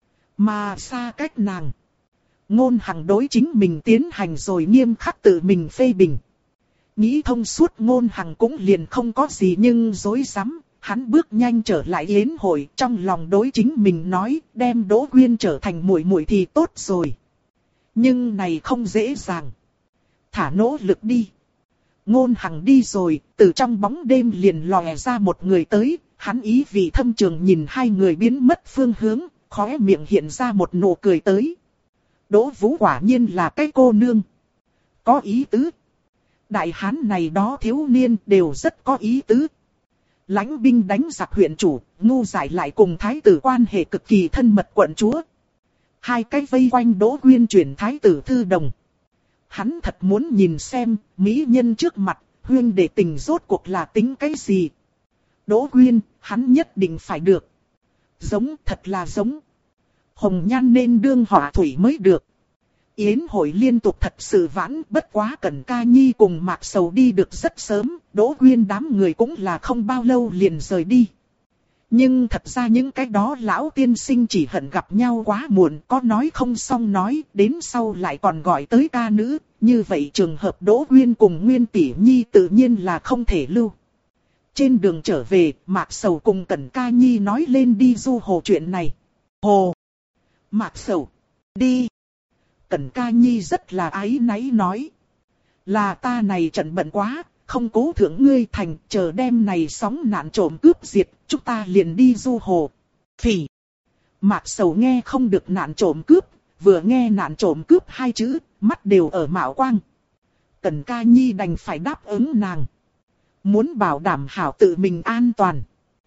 Mà xa cách nàng. Ngôn Hằng đối chính mình tiến hành rồi nghiêm khắc tự mình phê bình. Nghĩ thông suốt Ngôn Hằng cũng liền không có gì nhưng dối rắm. Hắn bước nhanh trở lại yến hội, trong lòng đối chính mình nói, đem Đỗ Quyên trở thành muội muội thì tốt rồi. Nhưng này không dễ dàng. Thả nỗ lực đi. Ngôn Hằng đi rồi, từ trong bóng đêm liền lòe ra một người tới, hắn ý vị thâm trường nhìn hai người biến mất phương hướng, khóe miệng hiện ra một nụ cười tới. Đỗ Vũ quả nhiên là cái cô nương. Có ý tứ. Đại hán này đó thiếu niên đều rất có ý tứ. Lãnh binh đánh giặc huyện chủ, ngu giải lại cùng thái tử quan hệ cực kỳ thân mật quận chúa. Hai cái vây quanh Đỗ Quyên chuyển thái tử thư đồng. Hắn thật muốn nhìn xem, mỹ nhân trước mặt, huyên đệ tình rốt cuộc là tính cái gì. Đỗ Quyên, hắn nhất định phải được. Giống, thật là giống. Hồng nhan nên đương họa thủy mới được. Yến hội liên tục thật sự vãn, bất quá Cẩn Ca Nhi cùng Mạc Sầu đi được rất sớm, Đỗ Quyên đám người cũng là không bao lâu liền rời đi. Nhưng thật ra những cái đó lão tiên sinh chỉ hận gặp nhau quá muộn, có nói không xong nói, đến sau lại còn gọi tới ca nữ, như vậy trường hợp Đỗ Quyên cùng Nguyên Tỷ Nhi tự nhiên là không thể lưu. Trên đường trở về, Mạc Sầu cùng Cẩn Ca Nhi nói lên đi du hồ chuyện này. Hồ! Mạc Sầu! Đi! Cẩn Ca Nhi rất là áy náy nói. Là ta này trận bận quá, không cố thưởng ngươi thành, chờ đêm này sóng nạn trộm cướp diệt, chúng ta liền đi du hồ. Phỉ! Mạc Sầu nghe không được nạn trộm cướp, vừa nghe nạn trộm cướp hai chữ, mắt đều ở mạo quang. Cẩn Ca Nhi đành phải đáp ứng nàng. Muốn bảo đảm hảo tự mình an toàn.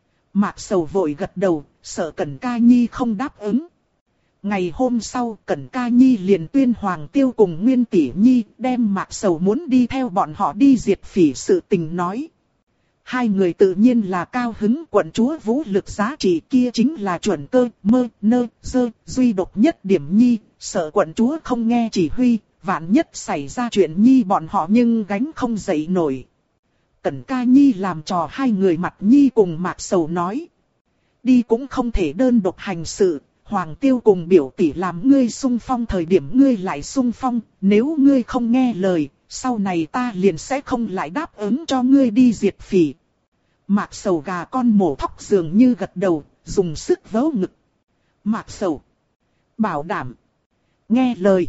Mạc Sầu vội gật đầu, sợ Cẩn Ca Nhi không đáp ứng. Ngày hôm sau, Cẩn Ca Nhi liền tuyên Hoàng Tiêu cùng Nguyên Tỷ Nhi đem Mạc Sầu muốn đi theo bọn họ đi diệt phỉ sự tình nói. Hai người tự nhiên là cao hứng, quận chúa vũ lực giá trị kia chính là chuẩn cơ, mơ, nơ, dơ, duy độc nhất điểm nhi, sợ quận chúa không nghe chỉ huy, vạn nhất xảy ra chuyện nhi bọn họ nhưng gánh không dậy nổi. Cẩn Ca Nhi làm trò hai người mặt nhi cùng Mạc Sầu nói. Đi cũng không thể đơn độc hành sự, Hoàng Tiêu cùng biểu tỷ làm ngươi xung phong thời điểm ngươi lại xung phong, nếu ngươi không nghe lời, sau này ta liền sẽ không lại đáp ứng cho ngươi đi diệt phỉ. Mạc Sầu gà con mổ thóc dường như gật đầu, dùng sức vớ ngực. Mạc Sầu bảo đảm, nghe lời.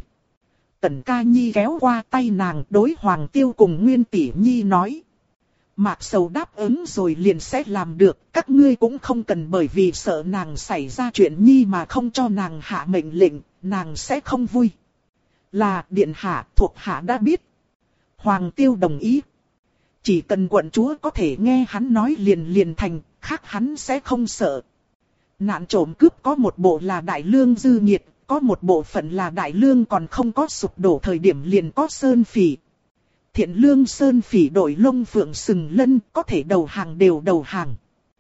Cẩn Ca Nhi kéo qua tay nàng đối Hoàng Tiêu cùng Nguyên Tỷ Nhi nói. Mạc Sầu đáp ứng rồi liền sẽ làm được, các ngươi cũng không cần bởi vì sợ nàng xảy ra chuyện nhi mà không cho nàng hạ mệnh lệnh, nàng sẽ không vui. Là điện hạ, thuộc hạ đã biết. Hoàng Tiêu đồng ý. Chỉ cần quận chúa có thể nghe hắn nói liền thành, khác hắn sẽ không sợ. Nạn trộm cướp có một bộ là đại lương dư nhiệt, có một bộ phận là đại lương còn không có sụp đổ thời điểm liền có sơn phỉ. Thiện lương sơn phỉ đổi lông phượng sừng lân, có thể đầu hàng đều đầu hàng.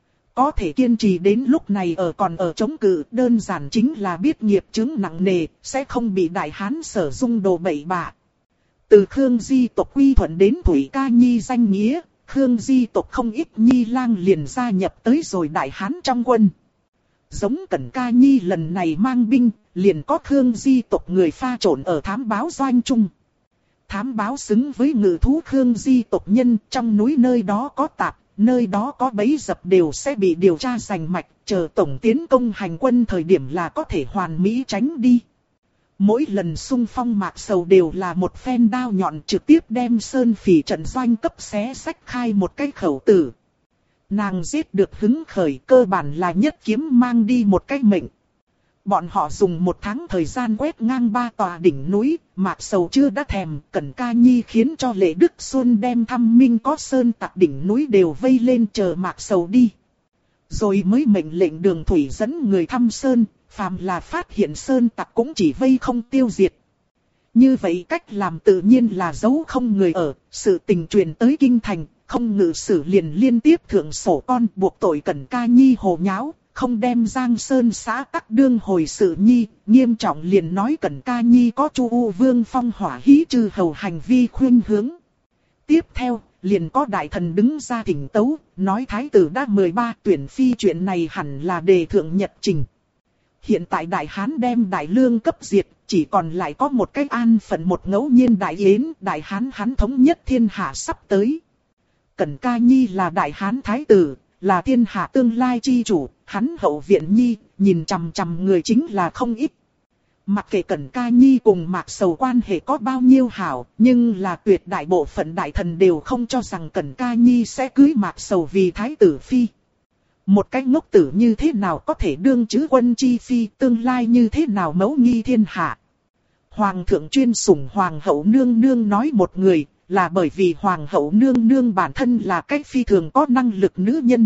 Có thể kiên trì đến lúc này còn ở chống cự, đơn giản chính là biết nghiệp chứng nặng nề, sẽ không bị đại hán sở dung đồ bậy bạ. Từ Khương Di tộc quy thuận đến Thủy Ca Nhi danh nghĩa, Khương Di tộc không ít nhi lang liền gia nhập tới rồi đại hán trong quân. Giống Cẩn Ca Nhi lần này mang binh, liền có Khương Di tộc người pha trộn ở thám báo doanh trung. Thám báo xứng với ngự thú Khương Di tộc nhân, trong núi nơi đó có tạp, nơi đó có bẫy dập đều sẽ bị điều tra rành mạch, chờ tổng tiến công hành quân thời điểm là có thể hoàn mỹ tránh đi. Mỗi lần xung phong Mạc Sầu đều là một phen đao nhọn trực tiếp đem sơn phỉ trận doanh cấp xé sách khai một cái khẩu tử. Nàng giết được hứng khởi, cơ bản là nhất kiếm mang đi một cái mệnh. Bọn họ dùng 1 tháng thời gian quét ngang 3 tòa đỉnh núi, Mạc Sầu chưa đã thèm, Cẩn Ca Nhi khiến cho Lệ Đức Xuân đem thăm minh có sơn tặc đỉnh núi đều vây lên chờ Mạc Sầu đi. Rồi mới mệnh lệnh đường thủy dẫn người thăm sơn, phàm là phát hiện sơn tặc cũng chỉ vây không tiêu diệt. Như vậy cách làm tự nhiên là giấu không người ở, sự tình truyền tới kinh thành, không ngự sử liền liên tiếp thượng sổ con buộc tội Cẩn Ca Nhi hồ nháo. Không đem Giang Sơn xã tắc đương hồi sự nhi, nghiêm trọng liền nói Cẩn Ca Nhi có Chu U Vương phong hỏa hí trừ hầu hành vi khuyên hướng. Tiếp theo, liền có đại thần đứng ra thỉnh tấu, nói thái tử đã 13 tuyển phi chuyện này hẳn là đề thượng nhật trình. Hiện tại đại hán đem đại lương cấp diệt, chỉ còn lại có một cái an phận một ngẫu nhiên đại yến, đại hán hắn thống nhất thiên hạ sắp tới. Cẩn Ca Nhi là đại hán thái tử, là thiên hạ tương lai chi chủ, hắn hậu viện nhi, nhìn chằm chằm người chính là không ít. Mặc kệ Cẩn Ca Nhi cùng Mạc Sầu quan hệ có bao nhiêu hảo, nhưng là tuyệt đại bộ phận đại thần đều không cho rằng Cẩn Ca Nhi sẽ cưới Mạc Sầu vì thái tử phi. Một cái ngốc tử như thế nào có thể đương chữ quân chi phi, tương lai như thế nào mẫu nghi thiên hạ. Hoàng thượng chuyên sủng hoàng hậu nương nương nói một người, là bởi vì hoàng hậu nương nương bản thân là cách phi thường có năng lực nữ nhân.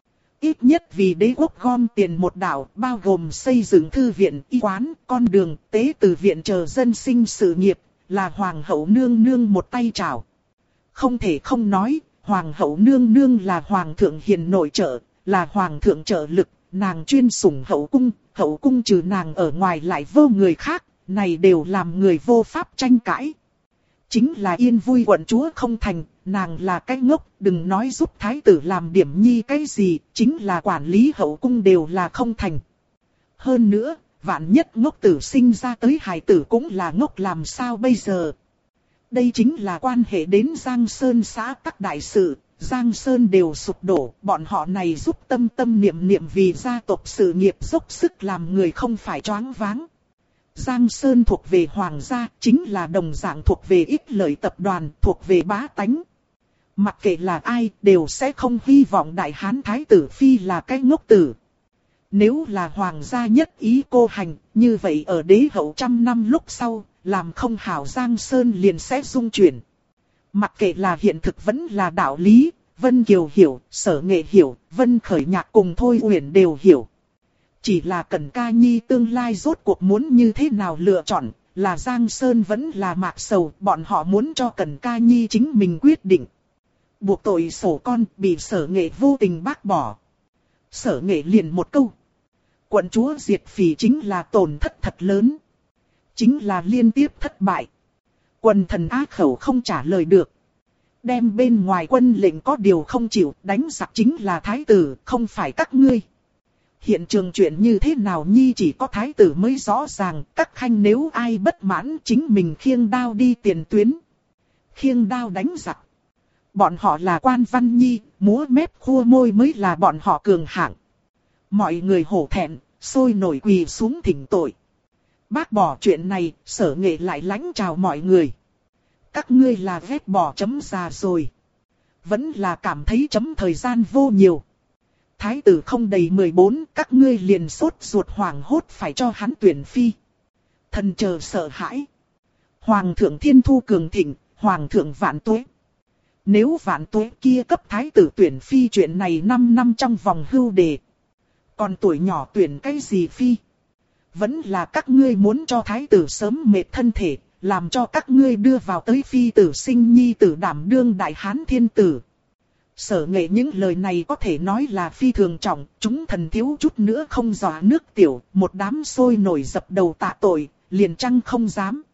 Ít nhất vì đế quốc gom tiền một đạo, bao gồm xây dựng thư viện, y quán, con đường, tế từ viện chờ dân sinh sự nghiệp, là hoàng hậu nương nương một tay trảo. Không thể không nói, hoàng hậu nương nương là hoàng thượng hiền nội trợ, là hoàng thượng trợ lực, nàng chuyên sủng hậu cung trừ nàng ở ngoài lại vô người khác, này đều làm người vô pháp tranh cãi. Chính là yên vui quận chúa không thành, nàng là cái ngốc, đừng nói giúp thái tử làm điểm nhi cái gì, chính là quản lý hậu cung đều là không thành. Hơn nữa, vạn nhất ngốc tử sinh ra tới hài tử cũng là ngốc làm sao bây giờ. Đây chính là quan hệ đến Giang Sơn xã các đại sự, Giang Sơn đều sụp đổ, bọn họ này giúp tâm tâm niệm niệm vì gia tộc sự nghiệp dốc sức làm người không phải choáng váng. Giang Sơn thuộc về hoàng gia, chính là đồng dạng thuộc về ích lợi tập đoàn, thuộc về bá tánh. Mặc kệ là ai, đều sẽ không hy vọng đại hán thái tử phi là cái ngốc tử. Nếu là hoàng gia nhất ý cô hành, như vậy ở đế hậu 100 năm lúc sau, làm không hảo Giang Sơn liền sẽ rung chuyển. Mặc kệ là hiện thực vẫn là đạo lý, Vân Kiều hiểu, Sở Nghệ hiểu, Vân Khởi Nhạc cùng Thôi Uyển đều hiểu. Chỉ là Cẩn Ca Nhi tương lai rốt cuộc muốn như thế nào lựa chọn, là Giang Sơn vẫn là Mạc Sầu, bọn họ muốn cho Cẩn Ca Nhi chính mình quyết định. Buộc tội sổ con bị Sở Nghệ vô tình bác bỏ. Sở Nghệ liền một câu. Quận chúa diệt phỉ chính là tổn thất thật lớn. Chính là liên tiếp thất bại. Quần thần á khẩu không trả lời được. Đem bên ngoài quân lệnh có điều không chịu, đánh giặc chính là thái tử, không phải các ngươi. Hiện trường chuyện như thế nào nhi chỉ có thái tử mới rõ ràng, các khanh nếu ai bất mãn chính mình khiêng đao đi tiền tuyến. Khiêng đao đánh giặc. Bọn họ là quan văn nhi, múa mép khua môi mới là bọn họ cường hạng. Mọi người hổ thẹn, sôi nổi quỳ xuống thỉnh tội. Bác bỏ chuyện này, Sở Nghệ lại lãnh chào mọi người. Các ngươi là ghét bỏ chấm già rồi. Vẫn là cảm thấy chấm thời gian vô nhiều. Thái tử không đầy 14, các ngươi liền sốt ruột hoảng hốt phải cho hắn tuyển phi. Thần chờ sợ hãi. Hoàng thượng thiên thu cường thịnh, hoàng thượng vạn tuế. Nếu vạn tuế kia cấp thái tử tuyển phi chuyện này 5 năm trong vòng hưu đề. Còn tuổi nhỏ tuyển cái gì phi? Vẫn là các ngươi muốn cho thái tử sớm mệt thân thể, làm cho các ngươi đưa vào tới phi tử sinh nhi tử đảm đương đại hán thiên tử. Sở Nghệ những lời này có thể nói là phi thường trọng, chúng thần thiếu chút nữa không dọa nước tiểu, một đám sôi nổi dập đầu tạ tội, liền chăng không dám.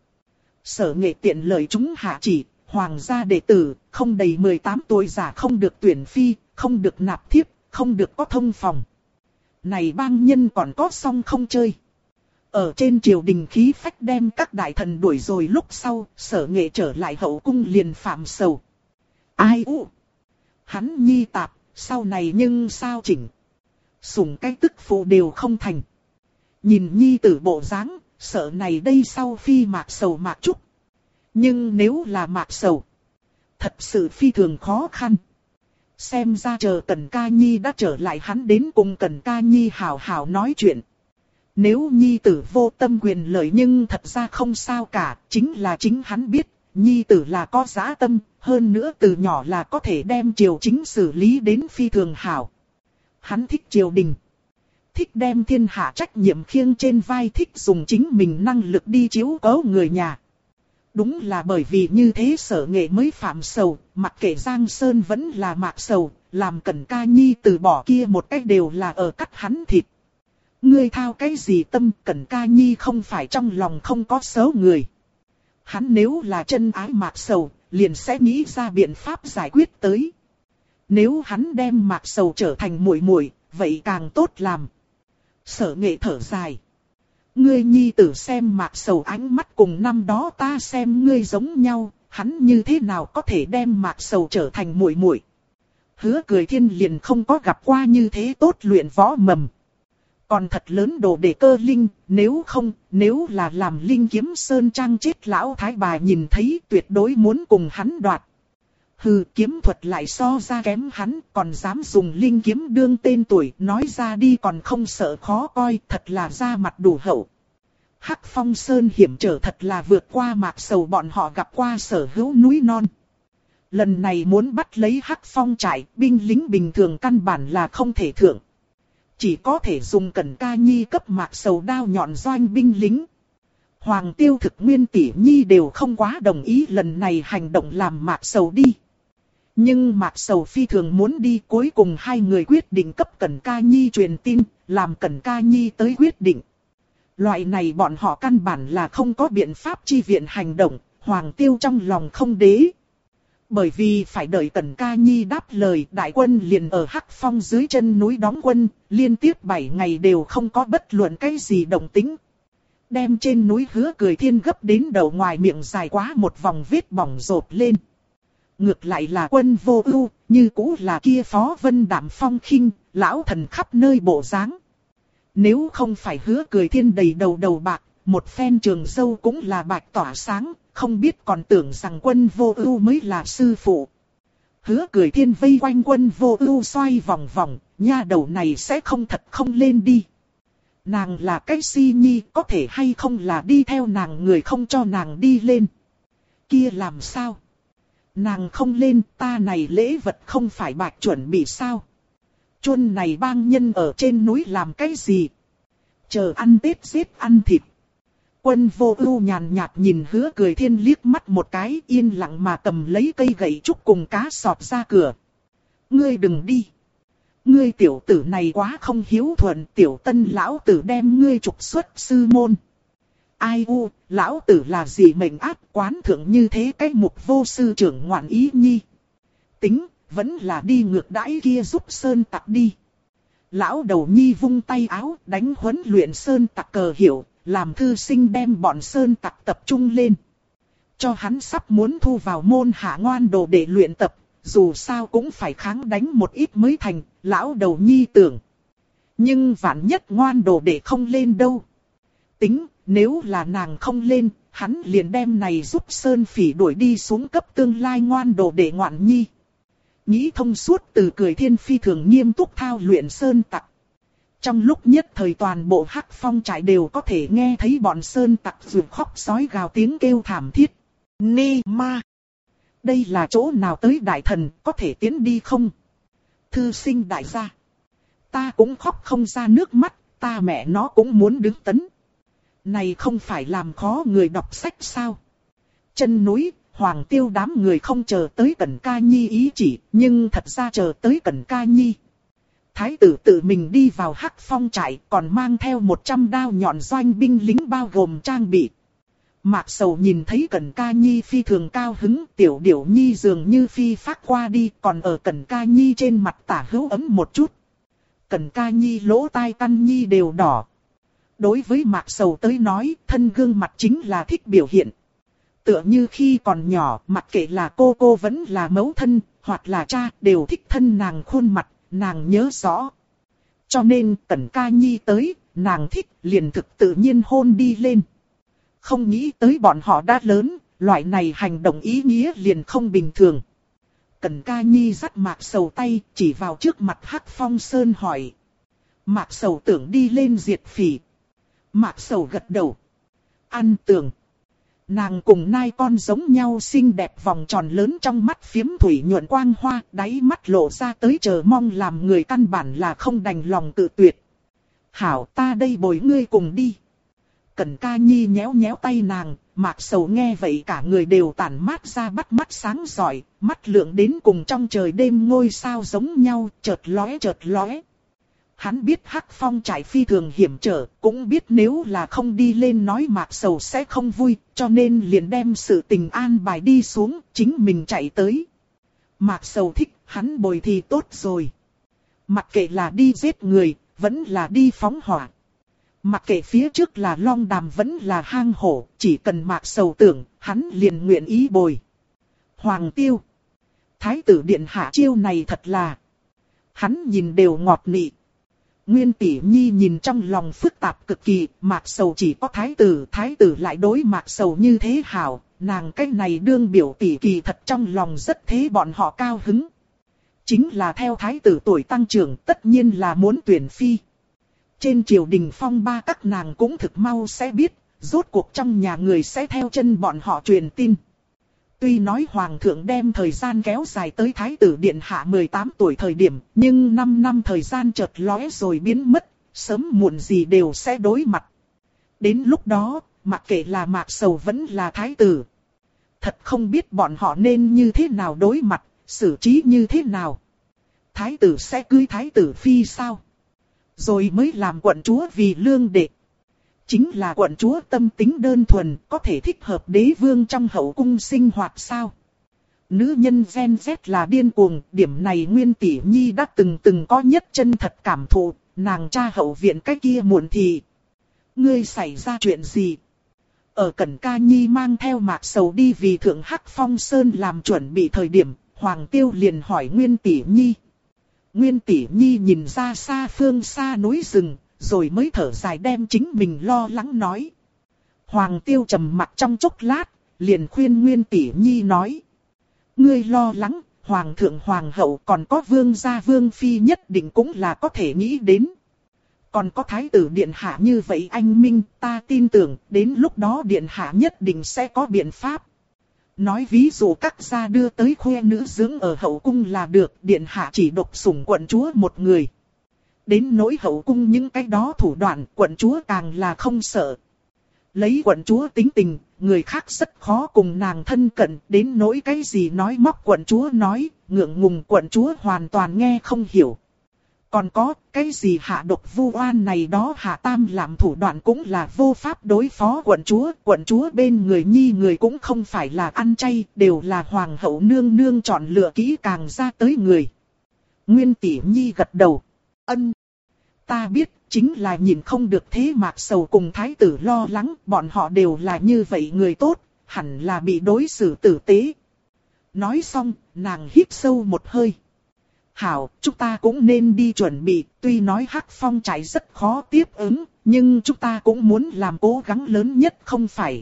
Sở Nghệ tiện lời chúng hạ chỉ, hoàng gia đệ tử, không đầy 18 tuổi giả không được tuyển phi, không được nạp thiếp, không được có thông phòng. Này bang nhân còn có xong không chơi. Ở trên triều đình khí phách đem các đại thần đuổi rồi lúc sau, Sở Nghệ trở lại hậu cung liền phạm sầu. Ai u? Hắn nhi tạp, sau này nhưng sao chỉnh? Sủng cái tức phụ đều không thành. Nhìn nhi tử bộ dáng, sợ này đây sau phi Mạc Sầu Mạc Trúc. Nhưng nếu là Mạc Sầu, thật sự phi thường khó khăn. Xem ra chờ Cẩn Ca Nhi đã trở lại hắn đến cùng Cẩn Ca Nhi hào hào nói chuyện. Nếu nhi tử vô tâm quyền lợi nhưng thật ra không sao cả, chính là chính hắn biết, nhi tử là có dã tâm, hơn nữa từ nhỏ là có thể đem triều chính xử lý đến phi thường hảo. Hắn thích triều đình, thích đem thiên hạ trách nhiệm khiêng trên vai, thích dùng chính mình năng lực đi chiếu cố người nhà. Đúng là bởi vì như thế Sở Nghệ mới phạm sầu, mặc kệ Giang Sơn vẫn là Mạc Sầu, làm Cẩn Ca Nhi từ bỏ kia một cách đều là ở cắt hắn thịt. Ngươi thao cái gì tâm, Cẩn Ca Nhi không phải trong lòng không có xấu người. Hắn nếu là chân ái Mạc Sầu, liền sẽ nghĩ ra biện pháp giải quyết tới. Nếu hắn đem Mạc Sầu trở thành muội muội, vậy càng tốt làm. Sở Nghệ thở dài. Ngươi nhi tử xem Mạc Sầu ánh mắt cùng năm đó ta xem ngươi giống nhau, hắn như thế nào có thể đem Mạc Sầu trở thành muội muội? Hứa Cười Thiên liền không có gặp qua như thế tốt luyện võ mầm. Còn thật lớn đồ để Cơ Linh, nếu là làm Linh Kiếm Sơn Trang chết lão thái bà nhìn thấy tuyệt đối muốn cùng hắn đoạt. Hừ, kiếm thuật lại so ra kém hắn, còn dám dùng Linh Kiếm đương tên tuổi, nói ra đi còn không sợ khó coi, thật là ra mặt đủ hậu. Hắc Phong Sơn hiểm trở thật là vượt qua Mạc Sầu bọn họ gặp qua sở hữu núi non. Lần này muốn bắt lấy Hắc Phong trại, binh lính bình thường căn bản là không thể thượng. Chỉ có thể dùng Cẩn Ca Nhi cấp Mạc Sầu đao nhọn doanh binh lính. Hoàng Tiêu Thực Nguyên tỷ nhi đều không quá đồng ý lần này hành động làm Mạc Sầu đi. Nhưng Mạc Sầu phi thường muốn đi, cuối cùng hai người quyết định cấp Cẩn Ca Nhi truyền tin, làm Cẩn Ca Nhi tới quyết định. Loại này bọn họ căn bản là không có biện pháp chi viện hành động, Hoàng Tiêu trong lòng không đế. Bởi vì phải đợi Cẩn Ca Nhi đáp lời, đại quân liền ở Hắc Phong dưới chân núi đóng quân, liên tiếp 7 ngày đều không có bất luận cái gì động tĩnh. Đem trên núi Hứa Cười Thiên gấp đến đầu ngoài miệng dài quá một vòng vết bỏng rột lên. Ngược lại là Quân Vô Ưu, như cũ là kia Phó Vân Đạm Phong khinh, lão thần khắp nơi bộ dáng. Nếu không phải Hứa Cười Thiên đầy đầu bạc, một phen trường dâu cũng là bạch tỏa sáng, không biết còn tưởng rằng Quân Vô Ưu mới là sư phụ. Hứa Cười Thiên vây quanh Quân Vô Ưu xoay vòng vòng, nha đầu này sẽ không thật không lên đi. Nàng là cái si nhi, có thể hay không là đi theo nàng người không cho nàng đi lên. Kia làm sao? Nàng không lên, ta này lễ vật không phải bạch chuẩn bị sao? Chuân này bang nhân ở trên núi làm cái gì? Chờ ăn Tết giết ăn thịt. Quân Vô Ưu nhàn nhạt nhìn Hứa Cười Thiên liếc mắt một cái, yên lặng mà cầm lấy cây gậy trúc cùng cá sọt ra cửa. Ngươi đừng đi. Ngươi tiểu tử này quá không hiếu thuận, tiểu tân lão tử đem ngươi trục xuất sư môn. Ai u, lão tử là gì mệnh áp quán thượng như thế cái mục vô sư trưởng ngoạn ý nhi. Tính, vẫn là đi ngược đãi kia giúp sơn tặc đi. Lão đầu nhi vung tay áo, đánh huấn luyện sơn tặc cờ hiệu, làm thư sinh đem bọn sơn tặc tập trung lên. Cho hắn sắp muốn thu vào môn hạ ngoan đồ để luyện tập, dù sao cũng phải kháng đánh một ít mới thành, lão đầu nhi tưởng. Nhưng vạn nhất ngoan đồ để không lên đâu. Tính, nếu là nàng không lên, hắn liền đem này giúp Sơn Phỉ đuổi đi xuống cấp tương lai ngoan đồ để ngoạn nhi. Nghĩ thông suốt Từ Cười Thiên phi thường nghiêm túc thao luyện sơn tặc. Trong lúc nhất thời toàn bộ Hắc Phong trại đều có thể nghe thấy bọn sơn tặc rượt khóc sói gào tiếng kêu thảm thiết. Nê ma! Đây là chỗ nào tới đại thần, có thể tiến đi không? Thư sinh đại gia. Ta cũng khóc không ra nước mắt, ta mẹ nó cũng muốn đứng tấn. Này không phải làm khó người đọc sách sao? Chân núi, Hoàng Tiêu đám người không chờ tới Cẩn Ca Nhi ý chỉ, nhưng thật ra chờ tới Cẩn Ca Nhi. Thái tử tự mình đi vào Hắc Phong trại, còn mang theo 100 đao nhọn doanh binh lính bao gồm trang bị. Mạc Sầu nhìn thấy Cẩn Ca Nhi phi thường cao hứng, Tiểu Điểu Nhi dường như phi phát qua đi, còn ở Cẩn Ca Nhi trên mặt tả hữu ấm một chút. Cẩn Ca Nhi lỗ tai căn nhi đều đỏ. Đối với Mạc Sầu tới nói, thân gương mặt chính là thích biểu hiện. Tựa như khi còn nhỏ, mặc kệ là cô vẫn là mẫu thân, hoặc là cha, đều thích thân nàng khuôn mặt, nàng nhớ rõ. Cho nên, Cẩn Ca Nhi tới, nàng thích, liền thực tự nhiên hôn đi lên. Không nghĩ tới bọn họ đã lớn, loại này hành động ý nghĩa liền không bình thường. Cẩn Ca Nhi dắt Mạc Sầu tay, chỉ vào trước mặt Hắc Phong Sơn hỏi. Mạc Sầu tưởng đi lên diệt phỉ. Mạc Sầu gật đầu. Ăn tưởng. Nàng cùng nai con giống nhau xinh đẹp, vòng tròn lớn trong mắt phiếm thủy nhuận quang hoa, đáy mắt lộ ra tới chờ mong, làm người căn bản là không đành lòng tự tuyệt. Hảo, ta đây bồi ngươi cùng đi. Cẩn Ca Nhi nhéo nhéo tay nàng, Mạc Sầu nghe vậy cả người đều tản mát ra, bắt mắt sáng rọi, mắt lượng đến cùng trong trời đêm ngôi sao giống nhau, chợt lóe chợt lóe. Hắn biết Hắc Phong trại phi thường hiểm trở, cũng biết nếu là không đi lên nói Mạc Sầu sẽ không vui, cho nên liền đem sự tình an bài đi xuống, chính mình chạy tới. Mạc Sầu thích, hắn bồi thì tốt rồi. Mặc kệ là đi giết người, vẫn là đi phóng hỏa. Mặc kệ phía trước là long đàm vẫn là hang hổ, chỉ cần Mạc Sầu tưởng, hắn liền nguyện ý bồi. Hoàng Tiêu. Thái tử điện hạ chiêu này thật là. Hắn nhìn đều ngọt nị. Nguyên Tỷ Nhi nhìn trong lòng phức tạp cực kỳ, Mạc Sầu chỉ có thái tử lại đối Mạc Sầu như thế hảo, nàng cái này đương biểu tỷ kỳ thật trong lòng rất thế bọn họ cao hứng. Chính là theo thái tử tuổi tăng trưởng, tất nhiên là muốn tuyển phi. Trên triều đình phong ba các nàng cũng thực mau sẽ biết, rốt cuộc trong nhà người sẽ theo chân bọn họ truyền tin. Tuy nói hoàng thượng đem thời gian kéo dài tới thái tử điện hạ 18 tuổi thời điểm, nhưng 5 năm thời gian chợt lóe rồi biến mất, sớm muộn gì đều sẽ đối mặt. Đến lúc đó, mặc kệ là Mạc Sầu vẫn là thái tử. Thật không biết bọn họ nên như thế nào đối mặt, xử trí như thế nào. Thái tử sẽ cưới thái tử phi sao? Rồi mới làm quận chúa vì lương đệ. Chính là quận chúa tâm tính đơn thuần, có thể thích hợp đế vương trong hậu cung sinh hoạt sao? Nữ nhân Gen Z là điên cuồng, điểm này Nguyên Tỷ Nhi đã từng có nhất chân thật cảm thụ, nàng cha hậu viện cái kia muộn thì. Ngươi xảy ra chuyện gì? Ở Cẩn Ca Nhi mang theo Mạc Sầu đi vì thượng Hắc Phong Sơn làm chuẩn bị thời điểm, Hoàng Tiêu liền hỏi Nguyên Tỷ Nhi. Nguyên Tỷ Nhi nhìn ra xa phương xa núi rừng, rồi mới thở dài đem chính mình lo lắng nói. Hoàng Tiêu trầm mặt trong chốc lát, liền khuyên Nguyên Tỷ Nhi nói. Ngươi lo lắng, Hoàng thượng Hoàng hậu còn có vương gia vương phi nhất định cũng là có thể nghĩ đến. Còn có thái tử điện hạ như vậy anh minh, ta tin tưởng đến lúc đó điện hạ nhất định sẽ có biện pháp. Nói ví dụ các gia đưa tới khuê nữ dưỡng ở hậu cung là được, điện hạ chỉ độc sủng quận chúa một người. Đến nỗi hậu cung những cái đó thủ đoạn, quận chúa càng là không sợ. Lấy quận chúa tính tình, người khác rất khó cùng nàng thân cận, đến nỗi cái gì nói móc quận chúa nói, ngượng ngùng quận chúa hoàn toàn nghe không hiểu. Còn có, cái gì hạ độc vu oan này đó hạ tam làm thủ đoạn cũng là vô pháp đối phó quận chúa bên người nhi người cũng không phải là ăn chay, đều là hoàng hậu nương nương chọn lựa kỹ càng ra tới người. Nguyên tỷ nhi gật đầu, ân. Ta biết, chính là nhìn không được thế Mạc Sầu cùng thái tử lo lắng, bọn họ đều là như vậy người tốt, hẳn là bị đối xử tử tế. Nói xong, nàng hít sâu một hơi. Hảo, chúng ta cũng nên đi chuẩn bị, tuy nói Hắc Phong trại rất khó tiếp ứng, nhưng chúng ta cũng muốn làm cố gắng lớn nhất không phải.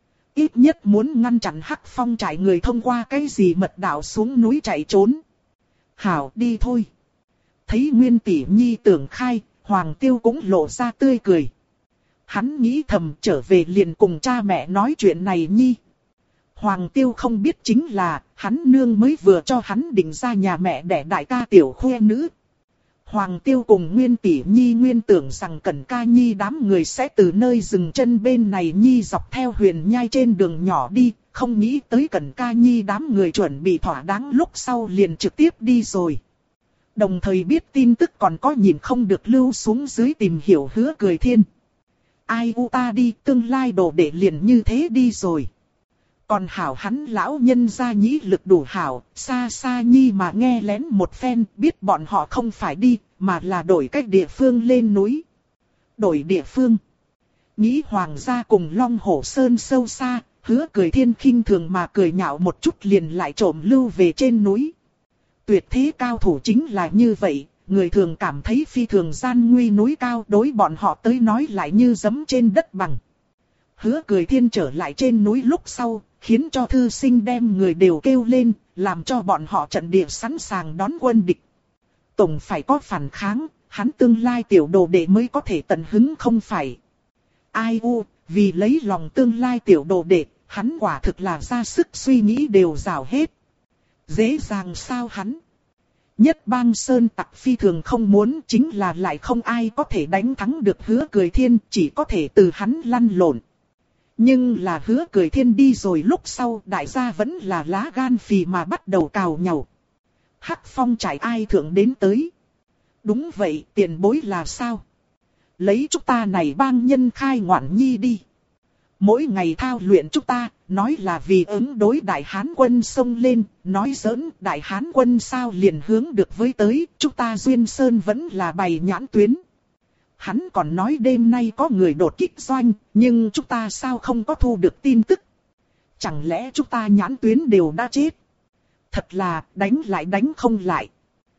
Ít nhất muốn ngăn chặn Hắc Phong trại người thông qua cái gì mật đạo xuống núi chạy trốn. Hảo, đi thôi. Thấy Nguyên tỷ nhi tưởng khai, Hoàng Tiêu cũng lộ ra tươi cười. Hắn nghĩ thầm trở về liền cùng cha mẹ nói chuyện này nhi. Hoàng Tiêu không biết chính là, hắn nương mới vừa cho hắn định ra nhà mẹ đẻ đại ca tiểu khuê nữ. Hoàng Tiêu cùng Nguyên tỷ nhi nguyên tưởng rằng Cẩn Ca Nhi đám người sẽ từ nơi dừng chân bên này nhi dọc theo huyền nhai trên đường nhỏ đi, không nghĩ tới Cẩn Ca Nhi đám người chuẩn bị thỏa đáng lúc sau liền trực tiếp đi rồi. Đồng thời biết tin tức còn có nhìn không được lưu xuống dưới tìm hiểu Hứa Cười Thiên. Ai u ta đi, tương lai đồ đệ liền như thế đi rồi. Còn hảo hắn lão nhân gia nhĩ lực đủ hảo, xa xa nhi mà nghe lén một phen, biết bọn họ không phải đi, mà là đổi cách địa phương lên núi. Đổi địa phương. Nghĩ hoàng gia cùng Long Hổ Sơn sâu xa, Hứa Cười Thiên khinh thường mà cười nhạo một chút liền lại trộm lưu về trên núi. Tuyệt thế cao thủ chính là như vậy, người thường cảm thấy phi thường gian nguy núi cao, đối bọn họ tới nói lại như giẫm trên đất bằng. Hứa Cười Thiên trở lại trên núi lúc sau, khiến cho thư sinh đem người đều kêu lên, làm cho bọn họ trận địa sẵn sàng đón quân địch. Tổng phải có phản kháng, hắn tương lai tiểu đồ đệ mới có thể tận hứng không phải. Ai u, vì lấy lòng tương lai tiểu đồ đệ, hắn quả thực là ra sức suy nghĩ đều rào hết. Dễ dàng sao hắn? Nhất bang sơn tặc phi thường không muốn, chính là lại không ai có thể đánh thắng được Hứa Cười Thiên, chỉ có thể từ hắn lăn lộn. Nhưng là Hứa Cười Thiên đi rồi lúc sau, đại gia vẫn là lá gan phì mà bắt đầu cào nhàu. Hắc Phong trại ai thượng đến tới? Đúng vậy, tiền bối là sao? Lấy chúng ta này bang nhân khai ngoạn nhi đi. Mỗi ngày thao luyện chúng ta, nói là vì ứng đối Đại Hán quân xông lên, nói giỡn Đại Hán quân sao liền hướng được với tới, chúng ta Duyên Sơn vẫn là bày nhãn tuyến. Hắn còn nói đêm nay có người đột kích doanh, nhưng chúng ta sao không có thu được tin tức? Chẳng lẽ chúng ta nhãn tuyến đều đã chết? Thật là đánh lại đánh không lại.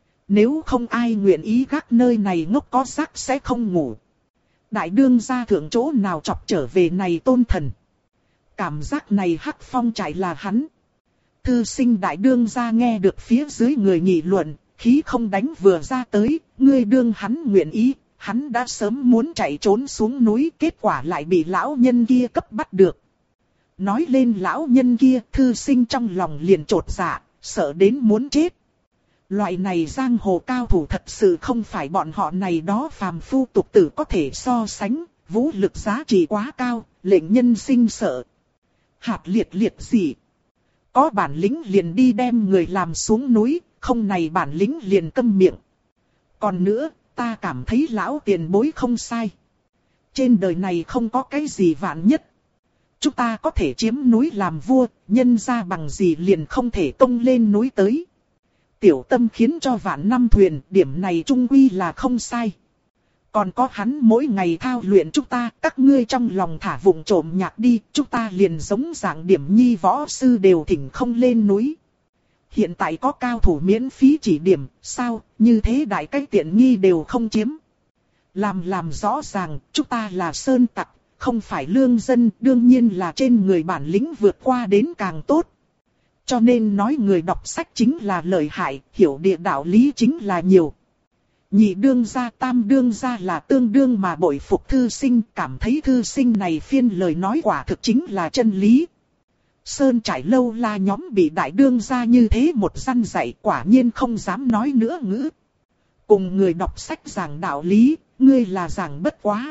Nếu không ai nguyện ý gác nơi này ngốc có rác sẽ không ngủ. Đại đương gia thượng chỗ nào chọc trở về này tôn thần. Cảm giác này Hắc Phong trại là hắn. Thư sinh đại đương gia nghe được phía dưới người nghị luận, khí không đánh vừa ra tới, ngươi đương hắn nguyện ý, hắn đã sớm muốn chạy trốn xuống núi, kết quả lại bị lão nhân kia cấp bắt được. Nói lên lão nhân kia, thư sinh trong lòng liền chột dạ, sợ đến muốn chết. Loại này giang hồ cao thủ thật sự không phải bọn họ này đó phàm phu tục tử có thể so sánh, vũ lực giá trị quá cao, lệnh nhân sinh sợ. Hạt liệt liệt gì? Có bản lĩnh liền đi đem người làm xuống núi, không này bản lĩnh liền câm miệng. Còn nữa, ta cảm thấy lão tiền bối không sai. Trên đời này không có cái gì vạn nhất. Chúng ta có thể chiếm núi làm vua, nhân ra bằng gì liền không thể tung lên núi tới. Tiểu tâm khiến cho vạn năm thuyền, điểm này trung quy là không sai. Còn có hắn mỗi ngày thao luyện chúng ta, các ngươi trong lòng thả vụng trộm nhạc đi, chúng ta liền giống dạng điểm nhi võ sư đều thỉnh không lên núi. Hiện tại có cao thủ miễn phí chỉ điểm, sao, như thế đại cái tiện nghi đều không chiếm. Làm rõ ràng, chúng ta là sơn tặc, không phải lương dân, đương nhiên là trên người bản lĩnh vượt qua đến càng tốt. Cho nên nói người đọc sách chính là lợi hại, hiểu địa đạo lý chính là nhiều. Nhị đương gia tam đương gia là tương đương mà bội phục thư sinh, cảm thấy thư sinh này phiên lời nói quả thực chính là chân lý. Sơn Trải Lâu La nhóm bị đại đương gia như thế một răn dạy, quả nhiên không dám nói nữa ngữ. Cùng người đọc sách giảng đạo lý, ngươi là giảng bất quá.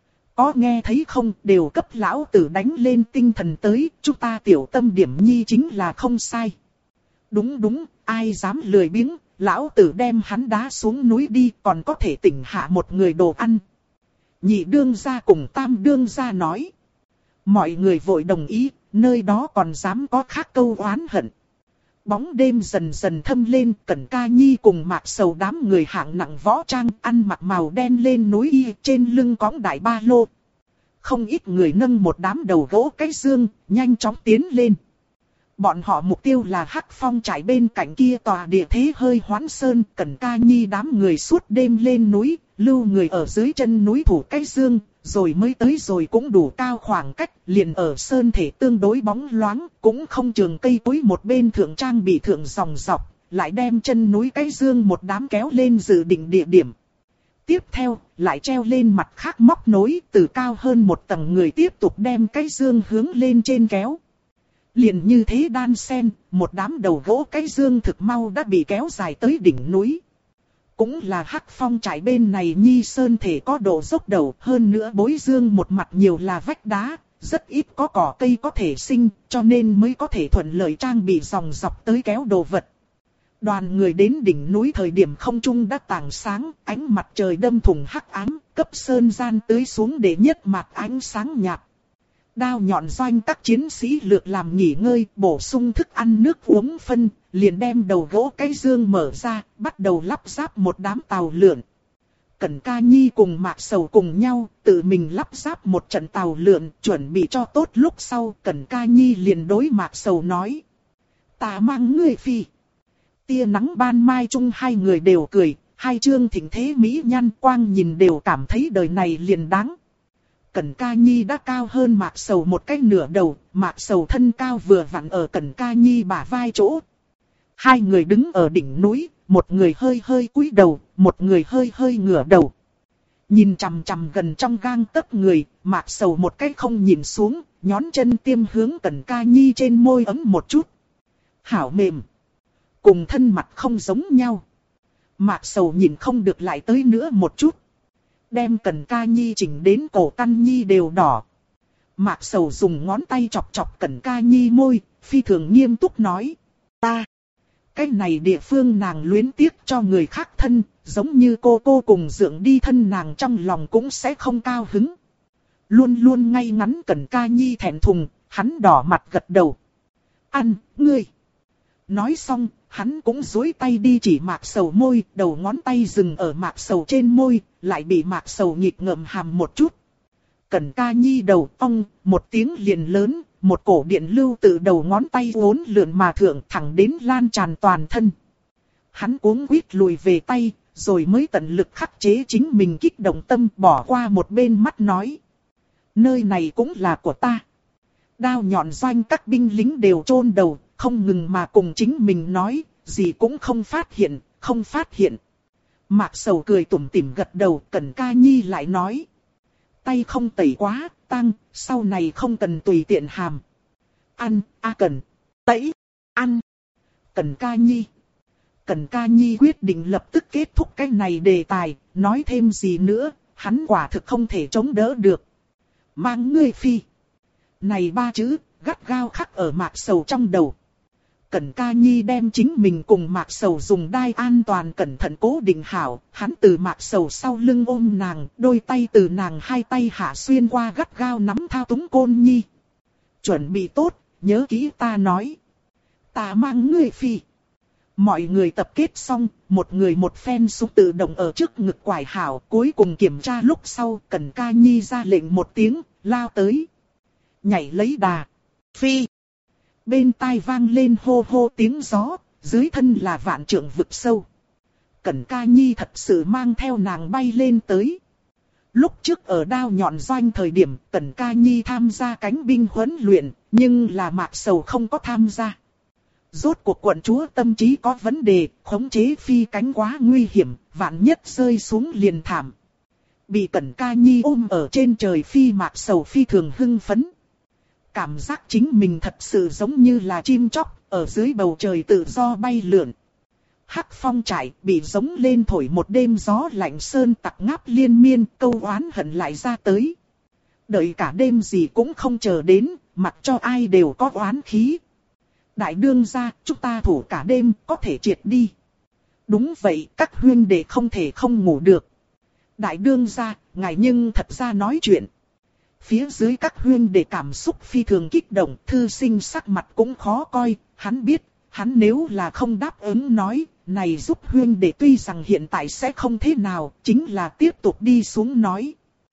Có nghe thấy không, đều cấp lão tử đánh lên tinh thần tới, chúng ta tiểu tâm điểm nhi chính là không sai. Đúng đúng, ai dám lười biếng, lão tử đem hắn đá xuống núi đi, còn có thể tỉnh hạ một người đồ ăn. Nhị đương gia cùng tam đương gia nói. Mọi người vội đồng ý, nơi đó còn dám có khác câu oán hận. Bóng đêm dần dần thâm lên, Cẩn Ca Nhi cùng Mạc Sầu đám người hạng nặng võ trang, ăn mặc màu đen lên núi y, trên lưng cõng đại ba lô. Không ít người nâng một đám đầu gỗ cái dương, nhanh chóng tiến lên. Bọn họ mục tiêu là Hắc Phong trại bên cạnh kia tòa địa thế hơi hoán sơn. Cẩn Ca Nhi đám người suốt đêm lên núi, lưu người ở dưới chân núi thủ cái dương, rồi mới tới rồi cũng đủ cao khoảng cách, liền ở sơn thể tương đối bóng loáng, cũng không trường cây cối một bên thượng trang bị thượng dòng dọc, lại đem chân núi cái dương một đám kéo lên dự định địa điểm. Tiếp theo, lại treo lên mặt khác móc nối, từ cao hơn một tầng người tiếp tục đem cái dương hướng lên trên kéo. Liền như thế đan sen, một đám đầu gỗ cái dương thực mau đã bị kéo dài tới đỉnh núi. Cũng là Hắc Phong trại bên này nhi sơn thể có độ dốc đầu, hơn nữa bối dương một mặt nhiều là vách đá, rất ít có cỏ cây có thể sinh, cho nên mới có thể thuận lợi trang bị dòng dọc tới kéo đồ vật. Đoàn người đến đỉnh núi thời điểm không trung đã tảng sáng, ánh mặt trời đâm thủng hắc ám, cấp sơn gian tưới xuống để nhất mặt ánh sáng nhạt. Đao nhọn doanh các chiến sĩ lược làm nghỉ ngơi, bổ sung thức ăn nước uống phân, liền đem đầu gỗ cái dương mở ra, bắt đầu lắp ráp một đám tàu lượn. Cẩn Ca Nhi cùng Mạc Sầu cùng nhau, tự mình lắp ráp một trận tàu lượn, chuẩn bị cho tốt lúc sau, Cẩn Ca Nhi liền đối Mạc Sầu nói. Ta mang ngươi phi. Tia nắng ban mai chung hai người đều cười, hai trương thịnh thế mỹ nhan quang nhìn đều cảm thấy đời này liền đáng. Cẩn Ca Nhi đã cao hơn Mạc Sầu một cái nửa đầu, Mạc Sầu thân cao vừa vặn ở Cẩn Ca Nhi bả vai chỗ. Hai người đứng ở đỉnh núi, một người hơi hơi cúi đầu, một người hơi hơi ngửa đầu. Nhìn chằm chằm gần trong gang tấc người, Mạc Sầu một cái không nhìn xuống, nhón chân tiêm hướng Cẩn Ca Nhi trên môi ấm một chút. Hảo mềm. Cùng thân mặt không giống nhau. Mạc Sầu nhìn không được lại tới nữa một chút. Đem Cẩn Ca Nhi chỉnh đến cổ căn nhi đều đỏ. Mạc Sầu dùng ngón tay chọc chọc Cẩn Ca Nhi môi, phi thường nghiêm túc nói. Ta. Cái này địa phương nàng luyến tiếc cho người khác thân, giống như cô cùng dưỡng đi thân nàng trong lòng cũng sẽ không cao hứng. Luôn luôn ngay ngắn Cẩn Ca Nhi thẹn thùng, hắn đỏ mặt gật đầu. Ăn, ngươi. Nói xong, hắn cũng duỗi tay đi chỉ Mạc Sầu môi, đầu ngón tay dừng ở Mạc Sầu trên môi, lại bị Mạc Sầu nhịp ngậm hàm một chút. Cẩn Ca Nhi đầu ong, một tiếng liền lớn, một cổ điện lưu từ đầu ngón tay uốn lượn mà thượng thẳng đến lan tràn toàn thân. Hắn cuống quýt lùi về tay, rồi mới tận lực khắc chế chính mình kích động tâm bỏ qua một bên mắt nói. Nơi này cũng là của ta. Đao nhọn doanh các binh lính đều chôn đầu, không ngừng mà cùng chính mình nói, gì cũng không phát hiện, không phát hiện. Mạc Sầu cười tủm tỉm gật đầu, Cẩn Ca Nhi lại nói. Tay không tẩy quá, tăng, sau này không cần tùy tiện hàm. Ăn, cần, tẩy, ăn. Cẩn Ca Nhi. Cẩn Ca Nhi quyết định lập tức kết thúc cái này đề tài, nói thêm gì nữa, hắn quả thực không thể chống đỡ được. Mang ngươi phi. Này ba chữ, gắt gao khắc ở Mạc Sầu trong đầu. Cẩn Ca Nhi đem chính mình cùng Mạc Sầu dùng đai an toàn cẩn thận cố định hảo, hắn từ Mạc Sầu sau lưng ôm nàng, đôi tay từ nàng hai tay hạ xuyên qua gắt gao nắm thao túng côn nhi. Chuẩn bị tốt, nhớ kỹ ta nói. Ta mang ngươi phi. Mọi người tập kết xong, một người một phen súng tự động ở trước ngực quải hảo, cuối cùng kiểm tra lúc sau, Cẩn Ca Nhi ra lệnh một tiếng, lao tới. Nhảy lấy đà. Phi. Bên tai vang lên hô hô tiếng gió, dưới thân là vạn trượng vực sâu. Cẩn Ca Nhi thật sự mang theo nàng bay lên tới. Lúc trước ở đao nhọn doanh thời điểm, Cẩn Ca Nhi tham gia cánh binh huấn luyện, nhưng là Mạc Sầu không có tham gia. Rốt cuộc quận chúa tâm trí có vấn đề, khống chế phi cánh quá nguy hiểm, vạn nhất rơi xuống liền thảm. Bị Cẩn Ca Nhi ôm ở trên trời phi Mạc Sầu phi thường hưng phấn. cảm giác chính mình thật sự giống như là chim chóc, ở dưới bầu trời tự do bay lượn. Hắc Phong trại bị giống lên thổi một đêm gió lạnh, sơn tặc ngáp liên miên, câu oán hận lại ra tới. Đợi cả đêm gì cũng không chờ đến, mặc cho ai đều có oán khí. Đại đương gia, chúng ta thủ cả đêm, có thể triệt đi. Đúng vậy, các huynh đệ không thể không ngủ được. Đại đương gia, ngài nhưng thật ra nói chuyện. Phía dưới các huynh đệ cảm xúc phi thường kích động, thư sinh sắc mặt cũng khó coi, hắn biết, hắn nếu là không đáp ứng nói, này giúp huynh đệ tuy rằng hiện tại sẽ không thế nào, chính là tiếp tục đi xuống nói.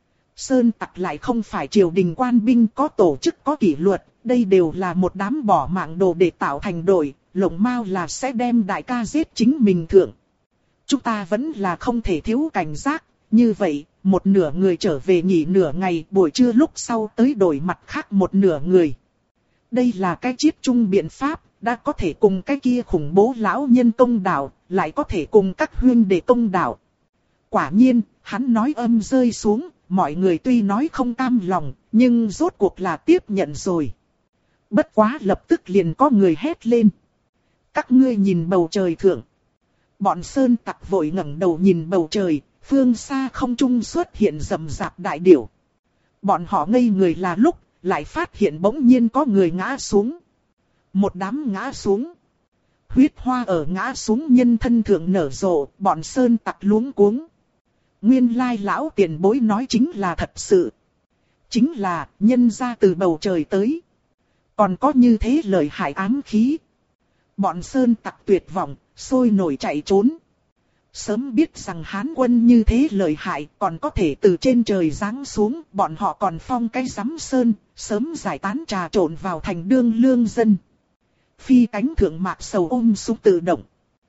Sơn tặc lại không phải triều đình quan binh có tổ chức có kỷ luật, đây đều là một đám bỏ mạng đồ để tạo thành đội, lộng mao là sẽ đem đại ca giết chính mình thượng. Chúng ta vẫn là không thể thiếu cảnh giác, như vậy, một nửa người trở về nghỉ nửa ngày, buổi trưa lúc sau tới đổi mặt khác một nửa người. Đây là cái chiết chung biện pháp, đã có thể cùng cái kia khủng bố lão nhân công đạo, lại có thể cùng các huynh đệ công đạo. Quả nhiên, hắn nói âm rơi xuống, mọi người tuy nói không cam lòng, nhưng rốt cuộc là tiếp nhận rồi. Bất quá lập tức liền có người hét lên. Các ngươi nhìn bầu trời thượng. Bọn sơn tặc vội ngẩng đầu nhìn bầu trời, phương xa không trung xuất hiện rầm rạp đại điểu. Bọn họ ngây người là lúc, lại phát hiện bỗng nhiên có người ngã xuống. Một đám ngã xuống. Huyết hoa ở ngã xuống nhân thân thượng nở rộ, bọn sơn tặc luống cuống. Nguyên lai lão tiền bối nói chính là thật sự. Chính là nhân ra từ bầu trời tới. Còn có như thế lời hại ám khí. Bọn sơn tặc tuyệt vọng, sôi nổi chạy trốn. Sớm biết rằng Hán quân như thế lợi hại, còn có thể từ trên trời giáng xuống, bọn họ còn phong cái giám sơn, sớm giải tán trà trộn vào thành đương lương dân. Phi cánh thượng Mạc Sầu ôm súng tự động.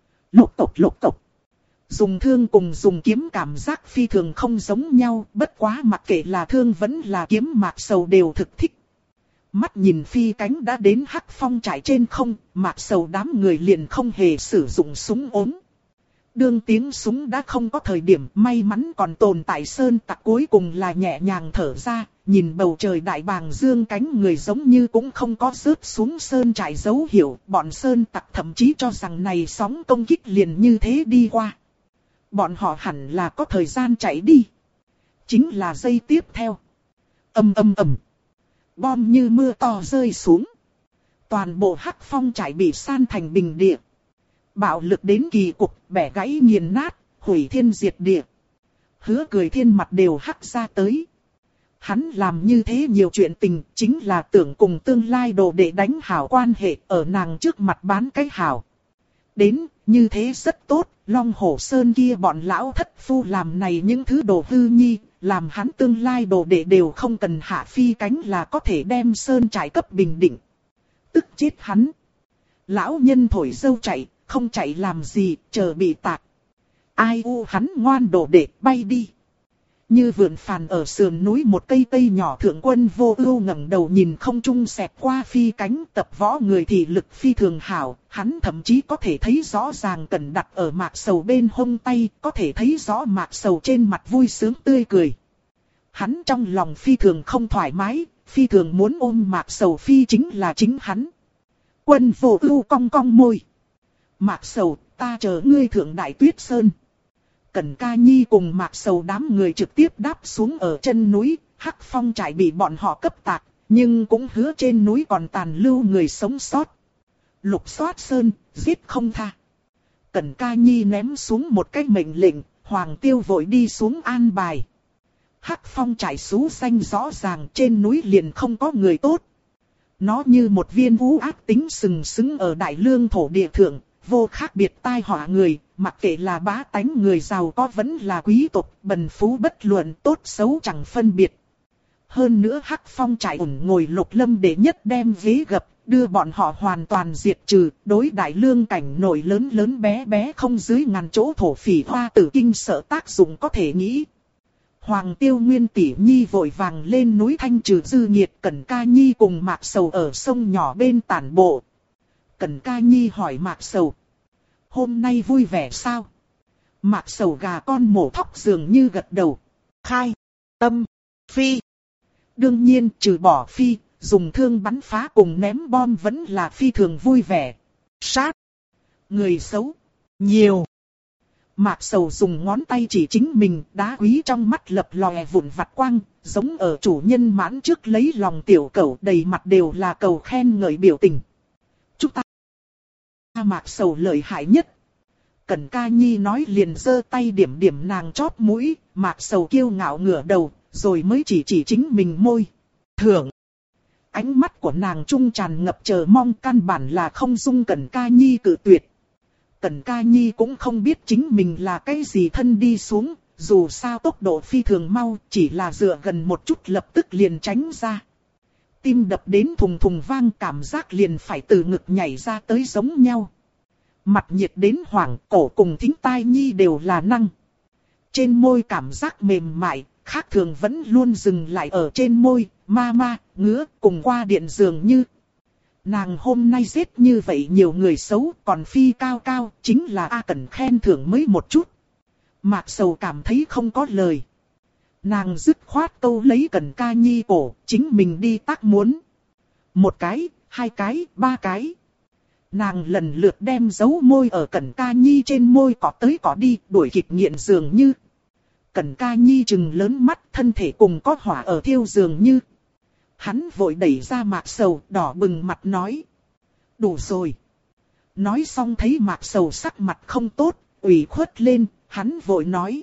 Lục cộc. Dùng thương cùng dùng kiếm cảm giác phi thường không giống nhau, bất quá mặc kệ là thương vẫn là kiếm Mạc Sầu đều thực thích. Mắt nhìn phi cánh đã đến Hắc Phong trại trên không, Mạc Sầu đám người liền không hề sử dụng súng ốm. Đương tiếng súng đã không có thời điểm, may mắn còn tồn tại sơn tặc cuối cùng là nhẹ nhàng thở ra, nhìn bầu trời đại bàng dương cánh người giống như cũng không có rớt xuống sơn trại dấu hiệu, bọn sơn tặc thậm chí cho rằng này sóng công kích liền như thế đi qua. Bọn họ hẳn là có thời gian chạy đi. Chính là giây tiếp theo. Ầm. Bom như mưa to rơi xuống. Toàn bộ Hắc Phong trại bị san thành bình địa. Bạo lực đến kỳ cục, bẻ gãy nghiền nát, hủy thiên diệt địa. Hứa Cười Thiên mặt đều hắc ra tới. Hắn làm như thế nhiều chuyện tình, chính là tưởng cùng tương lai đồ để đánh hảo quan hệ, ở nàng trước mặt bán cái hảo. Đến, như thế rất tốt, Long Hổ Sơn kia bọn lão thất phu làm này những thứ đồ hư nhi, làm hắn tương lai đồ đệ đều không cần hạ phi cánh là có thể đem Sơn trại cấp bình định. Tức chết hắn. Lão nhân thổi dâu chạy, không chạy làm gì, chờ bị tạc. Ai u hắn ngoan đồ đệ bay đi. Như vườn phàn ở sườn núi một cây tây nhỏ, Thượng Quân Vô Ưu ngẩng đầu nhìn không trung xẹt qua phi cánh, tập võ người thì lực phi thường hảo, hắn thậm chí có thể thấy rõ ràng cẩn đặt ở Mạc Sầu bên hông tay, có thể thấy rõ Mạc Sầu trên mặt vui sướng tươi cười. Hắn trong lòng phi thường không thoải mái, phi thường muốn ôm Mạc Sầu phi chính là chính hắn. Quân Vô Ưu cong cong môi. Mạc Sầu, ta chờ ngươi thượng Đại Tuyết Sơn. Cẩn Ca Nhi cùng Mạc Sầu đám người trực tiếp đáp xuống ở chân núi, Hắc Phong trại bị bọn họ cấp tạc, nhưng cũng hứa trên núi còn tàn lưu người sống sót. Lục soát sơn, giết không tha. Cẩn Ca Nhi ném xuống một cái mệnh lệnh, Hoàng Tiêu vội đi xuống an bài. Hắc Phong trại xú xanh rõ ràng, trên núi liền không có người tốt. Nó như một viên vũ ác tính sừng sững ở đại lương thổ địa thượng, vô khác biệt tai họa người, mặc kệ là bá tánh người giàu có vẫn là quý tộc, bần phú bất luận, tốt xấu chẳng phân biệt. Hơn nữa Hắc Phong trại ủng ngồi Lục Lâm đệ nhất đem ghế gập, đưa bọn họ hoàn toàn diệt trừ, đối đại lương cảnh nổi lớn lớn bé bé không dưới ngàn chỗ thổ phỉ hoa tử kinh sợ tác dụng có thể nghĩ. Hoàng Tiêu Nguyên tỷ nhi vội vàng lên núi thanh trừ dư nghiệt, Cẩn Ca Nhi cùng Mạc Sầu ở sông nhỏ bên tản bộ. Cẩn Ca Nhi hỏi Mạc Sầu. Hôm nay vui vẻ sao? Mạc Sầu gà con mổ thóc dường như gật đầu. Khai, tâm, phi. Đương nhiên trừ bỏ phi, dùng thương bắn phá cùng ném bom vẫn là phi thường vui vẻ. Sát! Người xấu! Nhiều! Mạc Sầu dùng ngón tay chỉ chính mình, đá quý trong mắt lập lòe vụn vặt quang, giống ở chủ nhân mãn trước lấy lòng tiểu cẩu, đầy mặt đều là cầu khen ngợi biểu tình. Chúng ta Mạc Sầu lợi hại nhất. Cẩn Ca Nhi nói liền giơ tay điểm điểm nàng chóp mũi, Mạc Sầu kiêu ngạo ngửa đầu, rồi mới chỉ chính mình môi. Thưởng! Ánh mắt của nàng trung tràn ngập chờ mong, căn bản là không dung Cẩn Ca Nhi cự tuyệt. Cẩn Ca Nhi cũng không biết chính mình là cái gì thân đi xuống, dù sao tốc độ phi thường mau, chỉ là dựa gần một chút lập tức liền tránh ra. Tim đập đến thùng thùng vang, cảm giác liền phải từ ngực nhảy ra tới giống nhau. Mặt nhiệt đến hoảng, cổ cùng thính tai nhi đều là năng. Trên môi cảm giác mềm mại, khác thường vẫn luôn dừng lại ở trên môi, ma, ngứa, cùng qua điện dường như. Nàng hôm nay giết như vậy nhiều người xấu, còn phi cao cao, chính là A Cẩn khen thưởng mới một chút. Mạc Sầu cảm thấy không có lời. Nàng dứt khoát câu lấy Cẩn Ca Nhi cổ, chính mình đi tác muốn. Một cái, hai cái, ba cái. Nàng lần lượt đem dấu môi ở Cẩn Ca Nhi trên môi cọ tới cọ đi, đuổi kịp nghiện dường như. Cẩn Ca Nhi trừng lớn mắt, thân thể cùng có hỏa ở thiêu dường như. Hắn vội đẩy ra Mạc Sầu, đỏ bừng mặt nói. Đủ rồi. Nói xong thấy Mạc Sầu sắc mặt không tốt, ủy khuất lên, hắn vội nói.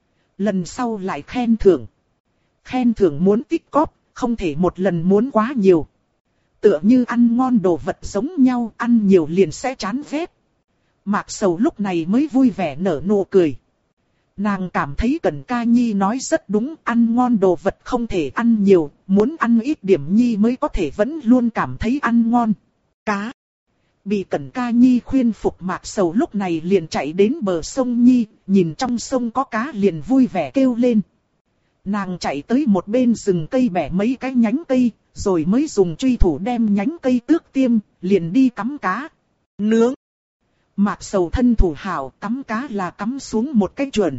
Lần sau lại khen thưởng. Khen thưởng muốn tích cóp, không thể một lần muốn quá nhiều. Tựa như ăn ngon đồ vật giống nhau, ăn nhiều liền sẽ chán ghét. Mạc Sầu lúc này mới vui vẻ nở nụ cười. Nàng cảm thấy Cẩn Ca Nhi nói rất đúng, ăn ngon đồ vật không thể ăn nhiều, muốn ăn ít điểm nhi mới có thể vẫn luôn cảm thấy ăn ngon. Cá. Bị Cẩn Ca Nhi khuyên phục, Mạc Sầu lúc này liền chạy đến bờ sông Nhi, nhìn trong sông có cá liền vui vẻ kêu lên. Nàng chạy tới một bên rừng cây bẻ mấy cái nhánh cây, rồi mới dùng truy thủ đem nhánh cây tước tiêm, liền đi cắm cá. Nướng. Mạc Sầu thân thủ hảo, cắm cá là cắm xuống một cái chuẩn.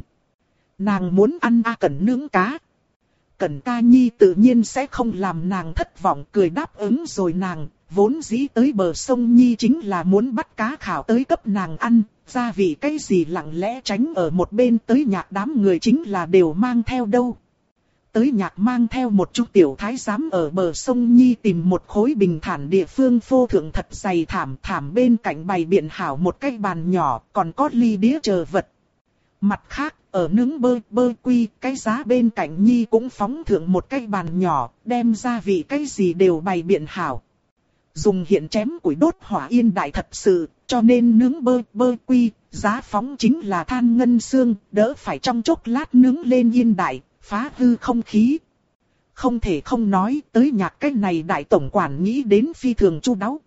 Nàng muốn ăn A Cẩn nướng cá. Cẩn Ca Nhi tự nhiên sẽ không làm nàng thất vọng, cười đáp ứng rồi. Nàng vốn dĩ tới bờ sông Nhi chính là muốn bắt cá khảo tới cấp nàng ăn, gia vị cái gì lặng lẽ tránh ở một bên. Tới Nhạc đám người chính là đều mang theo đâu. Tới Nhạc mang theo một chút tiểu thái giám ở bờ sông Nhi tìm một khối bình thản địa phương phô thượng thật dày thảm bên cạnh bày biện hảo một cái bàn nhỏ, còn có ly đĩa chờ vật. Mặt khác, ở nướng bơ quy, cái giá bên cạnh Nhi cũng phóng thượng một cái bàn nhỏ, đem gia vị cái gì đều bày biện hảo. Dùng hiện chém củi đốt hỏa yên đại thật sự, cho nên nướng bơ quy, giá phóng chính là than ngân xương, đỡ phải trong chốc lát nướng lên yên đại, phá hư không khí. Không thể không nói, tới Nhạc cái này đại tổng quản nghĩ đến phi thường chu đáo.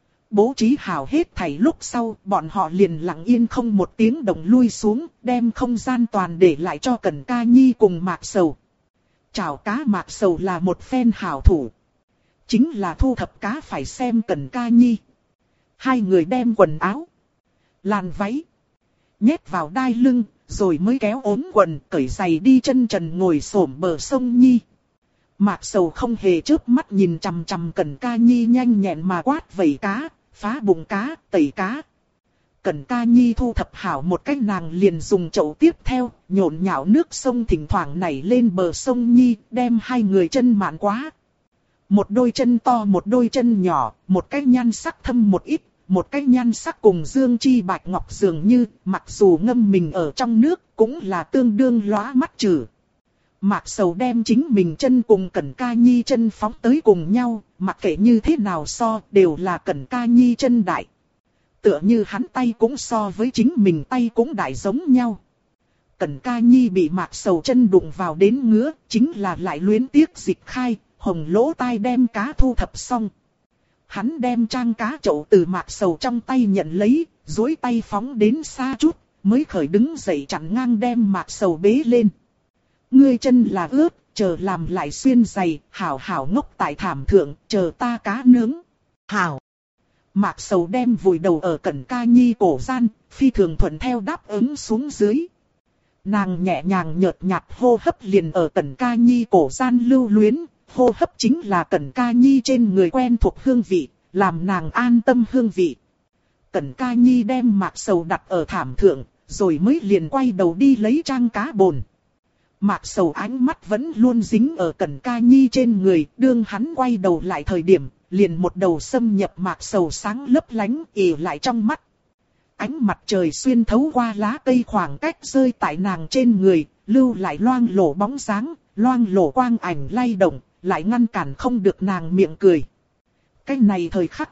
Bố trí hảo hết thảy lúc sau, bọn họ liền lặng yên không một tiếng động lui xuống, đem không gian toàn để lại cho Cẩn Ca Nhi cùng Mạc Sầu. Chảo cá Mạc Sầu là một phen hảo thủ. Chính là thu thập cá phải xem Cẩn Ca Nhi. Hai người đem quần áo, làn váy, nhét vào đai lưng, rồi mới kéo ốm quần, cởi giày đi chân trần ngồi xổm bờ sông Nhi. Mạc Sầu không hề chớp mắt nhìn chằm chằm Cẩn Ca Nhi nhanh nhẹn mà quát vẩy cá, phá bụng cá, tẩy cá. Cẩn Ca Nhi thu thập hảo một cách, nàng liền dùng chậu tiếp theo, nhộn nhạo nước sông thỉnh thoảng nảy lên bờ sông Nhi, đem hai người chân mạn quá. Một đôi chân to một đôi chân nhỏ, một cái nhan sắc thâm một ít, một cái nhan sắc cùng dương chi bạch ngọc dường như, mặc dù ngâm mình ở trong nước, cũng là tương đương lóa mắt trừ. Mạc Sầu đem chính mình chân cùng Cẩn Ca Nhi chân phóng tới cùng nhau, mặc kệ như thế nào so, đều là Cẩn Ca Nhi chân đại. Tựa như hắn tay cũng so với chính mình tay cũng đại giống nhau. Cẩn Ca Nhi bị Mạc Sầu chân đụng vào đến ngứa, chính là lại luyến tiếc dịch khai, hồng lỗ tai đem cá thu thập xong. Hắn đem trang cá chậu từ Mạc Sầu trong tay nhận lấy, duỗi tay phóng đến xa chút, mới khởi đứng dậy chặn ngang đem Mạc Sầu bế lên. Ngươi chân là ướt, chờ làm lại xuyên giày, hảo hảo ngốc tại thảm thượng, chờ ta cá nướng. Hảo. Mạc Sầu đem vùi đầu ở Cẩn Ca Nhi cổ gian, phi thường thuận theo đáp ứng xuống dưới. Nàng nhẹ nhàng nhợt nhạt hô hấp liền ở Cẩn Ca Nhi cổ gian lưu luyến, hô hấp chính là Cẩn Ca Nhi trên người quen thuộc hương vị, làm nàng an tâm hương vị. Cẩn Ca Nhi đem Mạc Sầu đặt ở thảm thượng, rồi mới liền quay đầu đi lấy trang cá bồn. Mạc Sầu ánh mắt vẫn luôn dính ở Cẩn Ca Nhi trên người, đương hắn quay đầu lại thời điểm, liền một đầu xâm nhập Mạc Sầu sáng lấp lánh ỉ lại trong mắt. Ánh mặt trời xuyên thấu qua lá cây khoảng cách rơi tại nàng trên người, lưu lại loang lổ bóng dáng, loang lổ quang ảnh lay động, lại ngăn cản không được nàng miệng cười. Cái này thời khắc,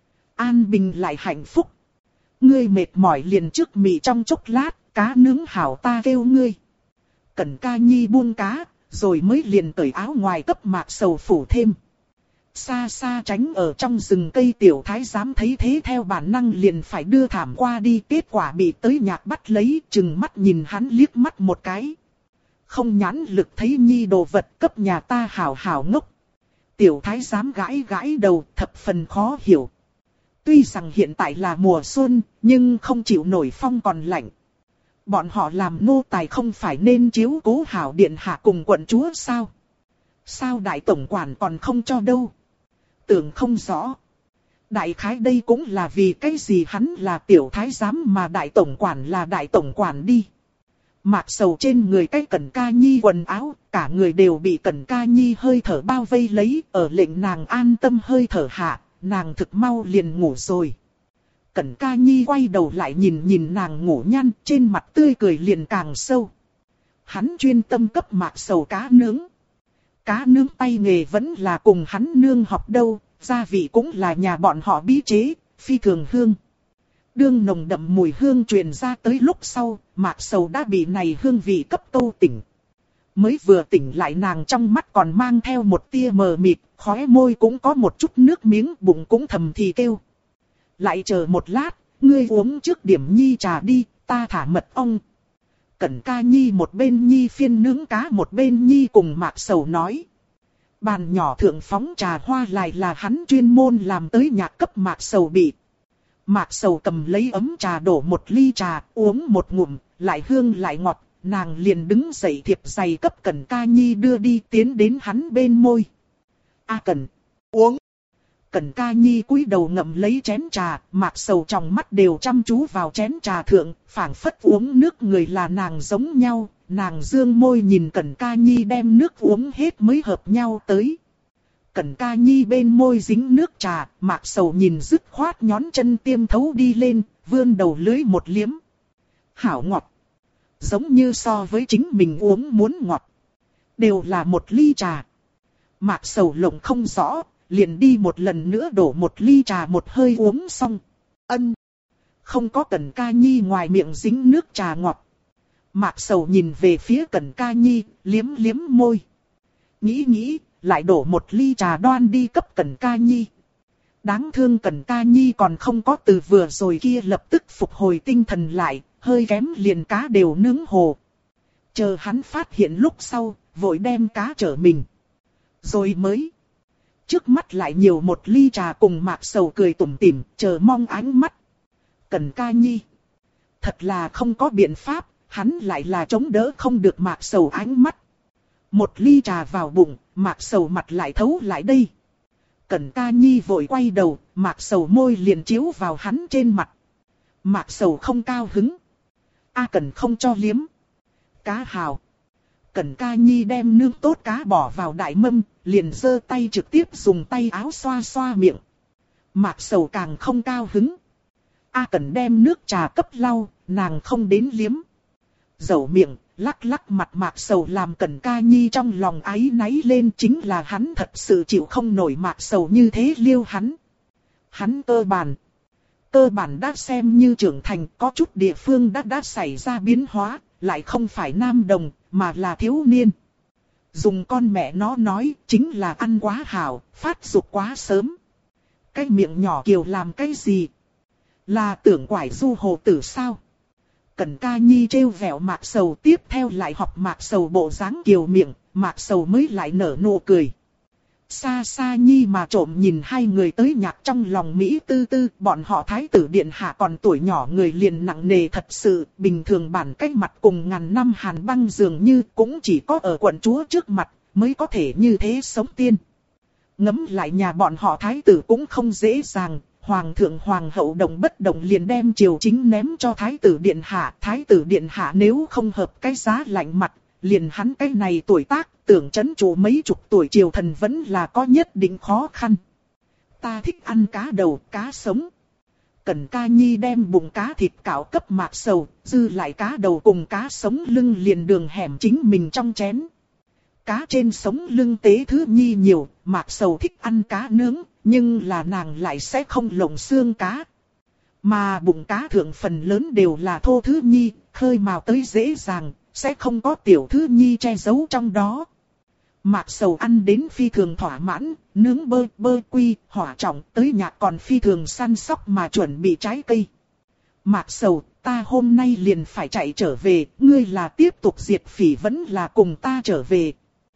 an bình lại hạnh phúc. Ngươi mệt mỏi liền trước mì trong chốc lát, cá nướng hảo ta kêu ngươi. Cẩn Ca Nhi buông cá, rồi mới liền cởi áo ngoài cấp Mạc Sầu phủ thêm. Xa xa tránh ở trong rừng cây tiểu thái giám thấy thế theo bản năng liền phải đưa thảm qua đi, kết quả bị tới nhạc bắt lấy, chừng mắt nhìn hắn liếc mắt một cái. Không nhãn lực thấy nhi đồ vật cấp nhà ta hảo hảo ngốc. Tiểu thái giám gãi gãi đầu, thập phần khó hiểu. Tuy rằng hiện tại là mùa xuân, nhưng không chịu nổi phong còn lạnh. Bọn họ làm nô tài không phải nên chiếu cố hảo điện hạ cùng quận chúa sao? Sao đại tổng quản còn không cho đâu? Tưởng không rõ. Đại khái đây cũng là vì cái gì hắn là tiểu thái giám mà đại tổng quản là đại tổng quản đi. Mạc Sầu trên người cái Cẩn Ca Nhi quần áo, cả người đều bị Cẩn Ca Nhi hơi thở bao vây lấy, ở lệnh nàng an tâm hơi thở hạ, nàng thực mau liền ngủ rồi. Cẩn Ca Nhi quay đầu lại nhìn nhìn nàng ngủ nhăn, trên mặt tươi cười liền càng sâu. Hắn chuyên tâm cấp Mạc Sầu cá nướng. Cá nướng tay nghề vẫn là cùng hắn nương học đâu, gia vị cũng là nhà bọn họ bí chế, phi thường hương. Đương nồng đậm mùi hương truyền ra tới lúc sau, Mạc Sầu đã bị này hương vị cấp câu tỉnh. Mới vừa tỉnh lại nàng trong mắt còn mang theo một tia mờ mịt, khóe môi cũng có một chút nước miếng, bụng cũng thầm thì kêu. Lại chờ một lát, ngươi uống trước điểm nhi trà đi, ta thả mật ong. Cẩn Ca Nhi một bên nhi phiên nướng cá một bên nhi cùng Mạc Sầu nói. Bàn nhỏ thượng phóng trà hoa lại là hắn chuyên môn làm tới nhạc cấp Mạc Sầu bị. Mạc Sầu cầm lấy ấm trà đổ một ly trà, uống một ngụm, lại hương lại ngọt, nàng liền đứng dậy thiệp giày cấp Cẩn Ca Nhi đưa đi tiến đến hắn bên môi. A Cẩn, uống. Cẩn Ca Nhi cúi đầu ngậm lấy chén trà, Mạc Sầu trong mắt đều chăm chú vào chén trà thượng, phảng phất uống nước người là nàng giống nhau, nàng dương môi nhìn Cẩn Ca Nhi đem nước uống hết mới hợp nhau tới. Cẩn Ca Nhi bên môi dính nước trà, Mạc Sầu nhìn dứt khoát nhón chân tiêm thấu đi lên, vươn đầu lưỡi một liếm. Hảo ngọt. Giống như so với chính mình uống muốn ngọt. Đều là một ly trà. Mạc Sầu lộng không rõ, liền đi một lần nữa đổ một ly trà một hơi uống xong. Ân. Không có Cẩn Ca Nhi ngoài miệng dính nước trà ngọt. Mạc Sầu nhìn về phía Cẩn Ca Nhi, liếm liếm môi. Nghĩ, lại đổ một ly trà đoan đi cấp Cẩn Ca Nhi. Đáng thương Cẩn Ca Nhi còn không có từ vừa rồi kia lập tức phục hồi tinh thần lại, hơi kém liền cá đều nướng hồ. Chờ hắn phát hiện lúc sau, vội đem cá trở mình. Rồi mới. Trước mắt lại nhiều một ly trà cùng Mạc Sầu cười tủm tỉm, chờ mong ánh mắt. Cẩn Ca Nhi. Thật là không có biện pháp, hắn lại là chống đỡ không được Mạc Sầu ánh mắt. Một ly trà vào bụng, Mạc Sầu mặt lại thấu lại đây. Cẩn Ca Nhi vội quay đầu, Mạc Sầu môi liền chiếu vào hắn trên mặt. Mạc Sầu không cao hứng. A Cẩn không cho liếm. Cá hào. Cẩn Ca Nhi đem nướng tốt cá bỏ vào đại mâm, liền giơ tay trực tiếp dùng tay áo xoa xoa miệng. Mạc Sầu càng không cao hứng. A Cẩn đem nước trà cấp lau, nàng không đến liếm. Dẩu miệng, lắc lắc mặt Mạc Sầu làm Cẩn Ca Nhi trong lòng áy náy lên, chính là hắn thật sự chịu không nổi Mạc Sầu như thế liêu hắn. Hắn cơ bản đã xem như trưởng thành, có chút địa phương đã xảy ra biến hóa, lại không phải nam đồng, mà là thiếu niên. Dùng con mẹ nó nói, chính là ăn quá hảo, phát dục quá sớm. Cái miệng nhỏ kiều làm cái gì? Là tưởng quải du hồ tử sao? Cẩn Ca Nhi trêu vẹo Mạc Sầu, tiếp theo lại học Mạc Sầu bộ dáng kiều miệng, Mạc Sầu mới lại nở nụ cười. Xa xa Nhi mà trộm nhìn hai người tới nhạc trong lòng Mỹ tư tư, bọn họ thái tử điện hạ còn tuổi nhỏ người liền nặng nề thật sự, bình thường bản cách mặt cùng ngàn năm hàn băng dường như cũng chỉ có ở quận chúa trước mặt, mới có thể như thế sống tiên. Ngẫm lại nhà bọn họ thái tử cũng không dễ dàng, hoàng thượng hoàng hậu động bất động liền đem triều chính ném cho thái tử điện hạ. Thái tử điện hạ nếu không hợp cái giá lạnh mặt, liền hắn cái này tuổi tác, tưởng trấn trụ mấy chục tuổi triều thần vẫn là có nhất định khó khăn. Ta thích ăn cá đầu, cá sống. Cẩn Ca Nhi đem bụng cá thịt cạo cấp Mạc Sầu, dư lại cá đầu cùng cá sống lưng liền đường hẻm chính mình trong chén. Cá trên sống lưng tế thứ nhi nhiều, Mạc Sầu thích ăn cá nướng, nhưng là nàng lại sẽ không lồng xương cá. Mà bụng cá thượng phần lớn đều là thô thứ nhi, khơi mào tới dễ dàng, sẽ không có tiểu thứ nhi che giấu trong đó. Mạc Sầu ăn đến phi thường thỏa mãn, nướng bơ quy, hỏa trọng, tới nhà còn phi thường săn sóc mà chuẩn bị trái cây. Mạc Sầu, ta hôm nay liền phải chạy trở về, ngươi là tiếp tục diệt phỉ vẫn là cùng ta trở về.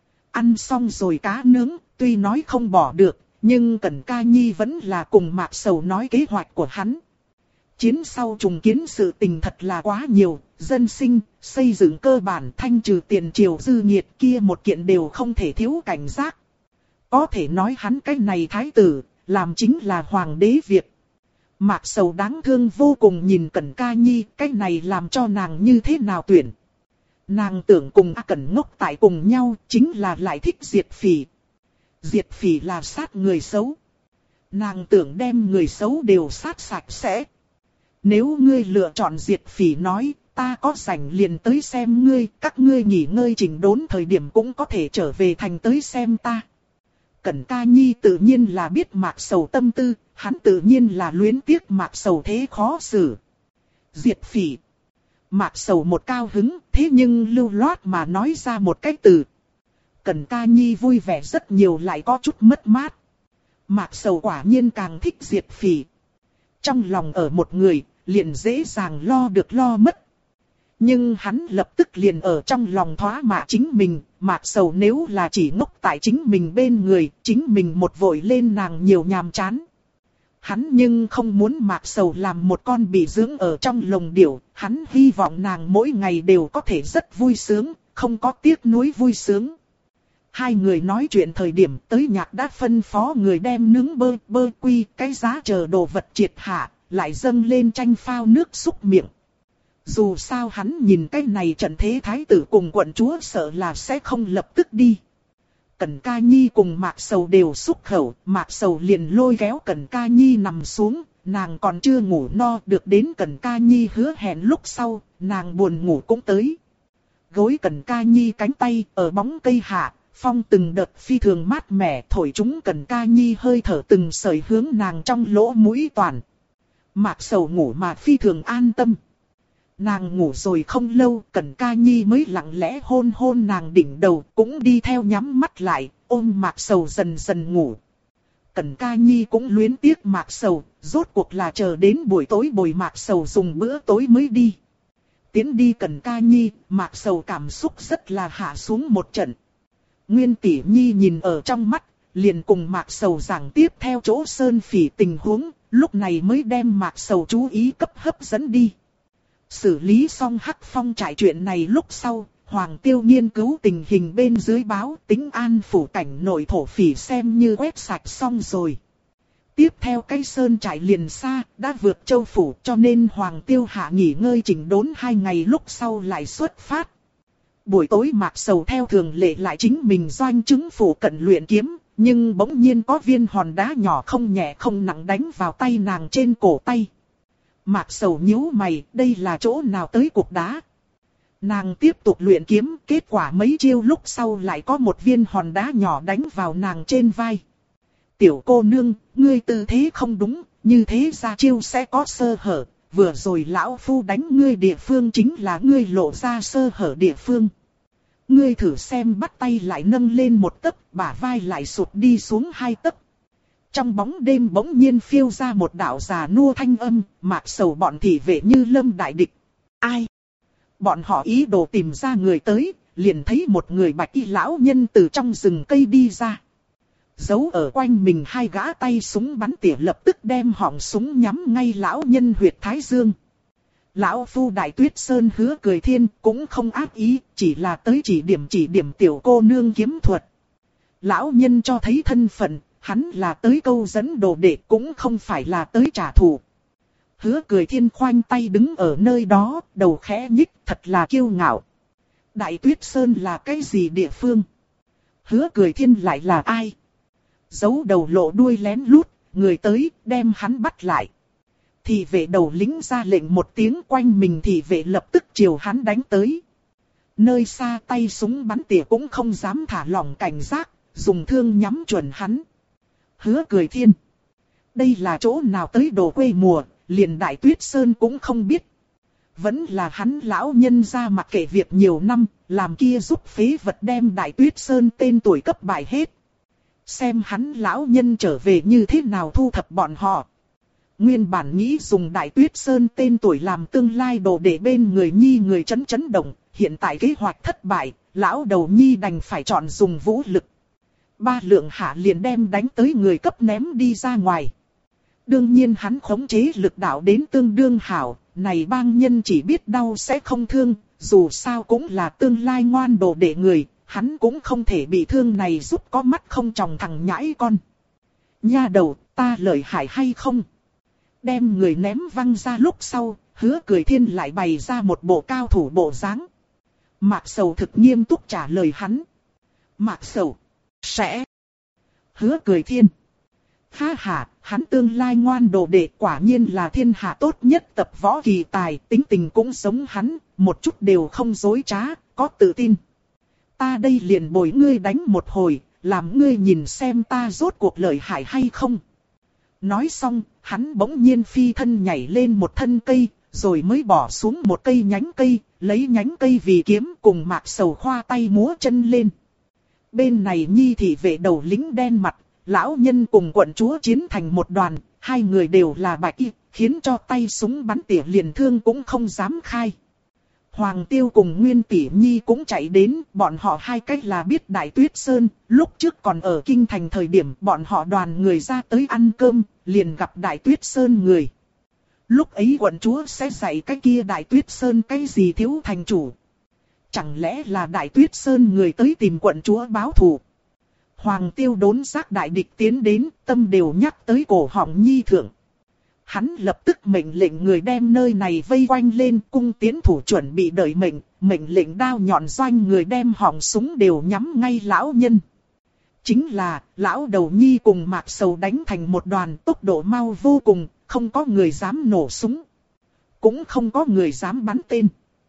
Ăn xong rồi cá nướng, tuy nói không bỏ được, nhưng Cẩn Ca Nhi vẫn là cùng Mạc Sầu nói kế hoạch của hắn. Chiến sau trùng kiến sự tình thật là quá nhiều, dân sinh, xây dựng cơ bản thanh trừ tiền triều dư nhiệt kia một kiện đều không thể thiếu cảnh giác. Có thể nói hắn cái này thái tử, làm chính là hoàng đế việc. Mạc Sầu đáng thương vô cùng nhìn Cẩn Ca Nhi, cái này làm cho nàng như thế nào tuyển. Nàng tưởng cùng A Cẩn ngốc tại cùng nhau, chính là lại thích diệt phỉ. Diệt phỉ là sát người xấu. Nàng tưởng đem người xấu đều sát sạch sẽ. Nếu ngươi lựa chọn diệt phỉ nói, ta có rảnh liền tới xem ngươi, các ngươi nghỉ ngơi chỉnh đốn thời điểm cũng có thể trở về thành tới xem ta. Cẩn Ca Nhi tự nhiên là biết Mạc Sầu tâm tư, hắn tự nhiên là luyến tiếc Mạc Sầu thế khó xử. Diệt phỉ. Mạc Sầu một cao hứng, thế nhưng lưu loát mà nói ra một cái từ. Cẩn Ca Nhi vui vẻ rất nhiều lại có chút mất mát. Mạc Sầu quả nhiên càng thích diệt phỉ. Trong lòng ở một người, liền dễ dàng lo được lo mất. Nhưng hắn lập tức liền ở trong lòng thoá mạ chính mình, Mạc Sầu nếu là chỉ ngốc tại chính mình bên người, chính mình một vội lên nàng nhiều nhàm chán. Hắn nhưng không muốn Mạc Sầu làm một con bị dưỡng ở trong lồng điểu, hắn hy vọng nàng mỗi ngày đều có thể rất vui sướng, không có tiếc nuối vui sướng. Hai người nói chuyện thời điểm tới Nhạc đã phân phó người đem nướng bơ quy cái giá chờ đồ vật triệt hạ, lại dâng lên chanh phao nước xúc miệng. Dù sao hắn nhìn cái này trận thế thái tử cùng quận chúa sợ là sẽ không lập tức đi. Cẩn Ca Nhi cùng Mạc Sầu đều xúc khẩu, Mạc Sầu liền lôi kéo Cẩn Ca Nhi nằm xuống, nàng còn chưa ngủ no, được đến Cẩn Ca Nhi hứa hẹn lúc sau, nàng buồn ngủ cũng tới. Gối Cẩn Ca Nhi cánh tay ở bóng cây hạ, phong từng đợt phi thường mát mẻ thổi chúng Cẩn Ca Nhi hơi thở từng sợi hướng nàng trong lỗ mũi toàn. Mạc Sầu ngủ mà phi thường an tâm. Nàng ngủ rồi không lâu, Cẩn Ca Nhi mới lặng lẽ hôn hôn nàng đỉnh đầu, cũng đi theo nhắm mắt lại, ôm Mạc Sầu dần dần ngủ. Cẩn Ca Nhi cũng luyến tiếc Mạc Sầu, rốt cuộc là chờ đến buổi tối bồi Mạc Sầu dùng bữa tối mới đi. Tiến đi Cẩn Ca Nhi, Mạc Sầu cảm xúc rất là hạ xuống một trận. Nguyên Tỷ Nhi nhìn ở trong mắt, liền cùng Mạc Sầu giảng tiếp theo chỗ Sơn Phỉ tình huống, lúc này mới đem Mạc Sầu chú ý cấp hấp dẫn đi. Xử lý xong Hắc Phong trại chuyện này lúc sau, Hoàng Tiêu nghiên cứu tình hình bên dưới báo Tĩnh An phủ cảnh nội thổ phỉ xem như quét sạch xong rồi. Tiếp theo cái sơn trại liền xa, đã vượt châu phủ cho nên Hoàng Tiêu hạ nghỉ ngơi chỉnh đốn 2 ngày lúc sau lại xuất phát. Buổi tối Mạc Sầu theo thường lệ lại chính mình doanh chứng phủ cận luyện kiếm, nhưng bỗng nhiên có viên hòn đá nhỏ không nhẹ không nặng đánh vào tay nàng trên cổ tay. Mạc Sầu nhíu mày, đây là chỗ nào tới cục đá? Nàng tiếp tục luyện kiếm, kết quả mấy chiêu lúc sau lại có một viên hòn đá nhỏ đánh vào nàng trên vai. Tiểu cô nương, ngươi tư thế không đúng, như thế ra chiêu sẽ có sơ hở, vừa rồi lão phu đánh ngươi địa phương chính là ngươi lộ ra sơ hở địa phương. Ngươi thử xem bắt tay lại nâng lên 1 tấc, bả vai lại sụt đi xuống 2 tấc. Trong bóng đêm bỗng nhiên phiêu ra một đạo già nua thanh âm, Mạc Sầu bọn thị vệ như lâm đại địch. Ai? Bọn họ ý đồ tìm ra người tới, liền thấy một người bạch y lão nhân từ trong rừng cây đi ra. Giấu ở quanh mình 2 gã tay súng bắn tỉa lập tức đem họng súng nhắm ngay lão nhân huyệt thái dương. Lão phu Đại Tuyết Sơn Hứa Cười Thiên cũng không ác ý, chỉ là tới chỉ điểm tiểu cô nương kiếm thuật. Lão nhân cho thấy thân phận, hắn là tới câu dẫn đồ đệ cũng không phải là tới trả thù. Hứa Cười Thiên khoanh tay đứng ở nơi đó, đầu khẽ nhích, thật là kiêu ngạo. Đại Tuyết Sơn là cái gì địa phương? Hứa Cười Thiên lại là ai? Giấu đầu lộ đuôi lén lút, người tới, đem hắn bắt lại. Thị vệ đầu lính ra lệnh một tiếng, quanh mình thị vệ lập tức chiều hắn đánh tới. Nơi xa tay súng bắn tỉa cũng không dám thả lỏng cảnh giác, dùng thương nhắm chuẩn hắn. Hứa Cười Thiên. Đây là chỗ nào tới đồ quê mùa, liền Đại Tuyết Sơn cũng không biết. Vẫn là hắn lão nhân ra mặc kệ việc nhiều năm, làm kia giúp phế vật đem Đại Tuyết Sơn tên tuổi cấp bại hết. Xem hắn lão nhân trở về như thế nào thu thập bọn họ. Nguyên bản nghĩ dùng Đại Tuyết Sơn tên tuổi làm tương lai đồ để bên người nhi người chấn động, hiện tại kế hoạch thất bại, lão đầu nhi đành phải chọn dùng vũ lực. Ba lượng hạ liền đem đánh tới người cấp ném đi ra ngoài. Đương nhiên hắn khống chế lực đạo đến tương đương hảo, này bang nhân chỉ biết đau sẽ không thương, dù sao cũng là tương lai ngoan đồ đệ người, hắn cũng không thể bị thương này giúp có mắt không tròng thằng nhãi con. Nha đầu, ta lợi hại hay không? Đem người ném văng ra lúc sau, Hứa Cười Thiên lại bày ra một bộ cao thủ bộ dáng. Mạc Sầu thực nghiêm túc trả lời hắn. Mạc Sầu, sẽ. Hứa Cười Thiên. Ha ha, hắn tương lai ngoan đồ đệ quả nhiên là thiên hạ tốt nhất tập võ kỳ tài, tính tình cũng giống hắn, một chút đều không dối trá, có tự tin. Ta đây liền bồi ngươi đánh một hồi, làm ngươi nhìn xem ta rốt cuộc lợi hại hay không. Nói xong, hắn bỗng nhiên phi thân nhảy lên một thân cây, rồi mới bỏ xuống một cây nhánh cây, lấy nhánh cây vì kiếm cùng Mạc Sầu khoa tay múa chân lên. Bên này nhi thị vệ đầu lính đen mặt, lão nhân cùng quận chúa chiến thành một đoàn, hai người đều là bạch y, khiến cho tay súng bắn tỉa liền thương cũng không dám khai. Hoàng Tiêu cùng Nguyên Tỷ Nhi cũng chạy đến, bọn họ hai cách là biết Đại Tuyết Sơn, lúc trước còn ở Kinh Thành thời điểm bọn họ đoàn người ra tới ăn cơm, liền gặp Đại Tuyết Sơn người. Lúc ấy quận chúa sẽ dạy cái kia Đại Tuyết Sơn cái gì thiếu thành chủ. Chẳng lẽ là Đại Tuyết Sơn người tới tìm quận chúa báo thù. Hoàng Tiêu đốn giác đại địch tiến đến, tâm đều nhắc tới cổ họng nhi thượng. Hắn lập tức mệnh lệnh người đem nơi này vây quanh lên, cung tiến thủ chuẩn bị đợi mệnh, mệnh lệnh đao nhọn doanh người đem họng súng đều nhắm ngay lão nhân. Chính là, lão đầu nhi cùng Mạc Sầu đánh thành một đoàn, tốc độ mau vô cùng, không có người dám nổ súng. Cũng không có người dám bắn tên.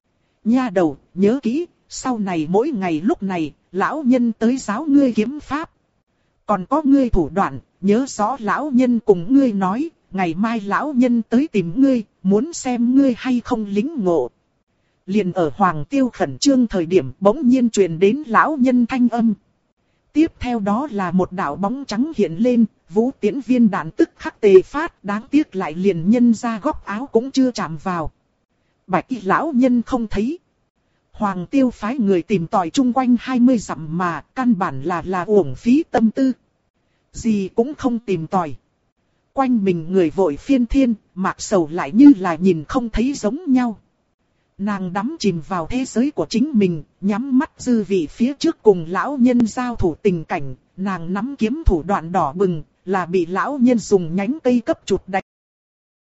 Nha đầu, nhớ kỹ, sau này mỗi ngày lúc này, lão nhân tới giáo ngươi kiếm pháp. Còn có ngươi thủ đoạn, nhớ rõ lão nhân cùng ngươi nói, ngày mai lão nhân tới tìm ngươi, muốn xem ngươi hay không lính ngộ. Liền ở Hoàng Tiêu khẩn trương thời điểm bỗng nhiên truyền đến lão nhân thanh âm. Tiếp theo đó là một đạo bóng trắng hiện lên, Vũ Tiễn viên đạn tức khắc tề phát, đáng tiếc lại liền nhân ra góc áo cũng chưa chạm vào. Bạch y lão nhân không thấy. Hoàng Tiêu phái người tìm tòi chung quanh 20 dặm mà, căn bản là uổng phí tâm tư. Gì cũng không tìm tòi. Quanh mình người vội phiên thiên, Mạc Sầu lại như là nhìn không thấy giống nhau. Nàng đắm chìm vào thế giới của chính mình, nhắm mắt dư vị phía trước cùng lão nhân giao thủ tình cảnh, nàng nắm kiếm thủ đoạn đỏ bừng, là bị lão nhân dùng nhánh cây cấp chụp đánh.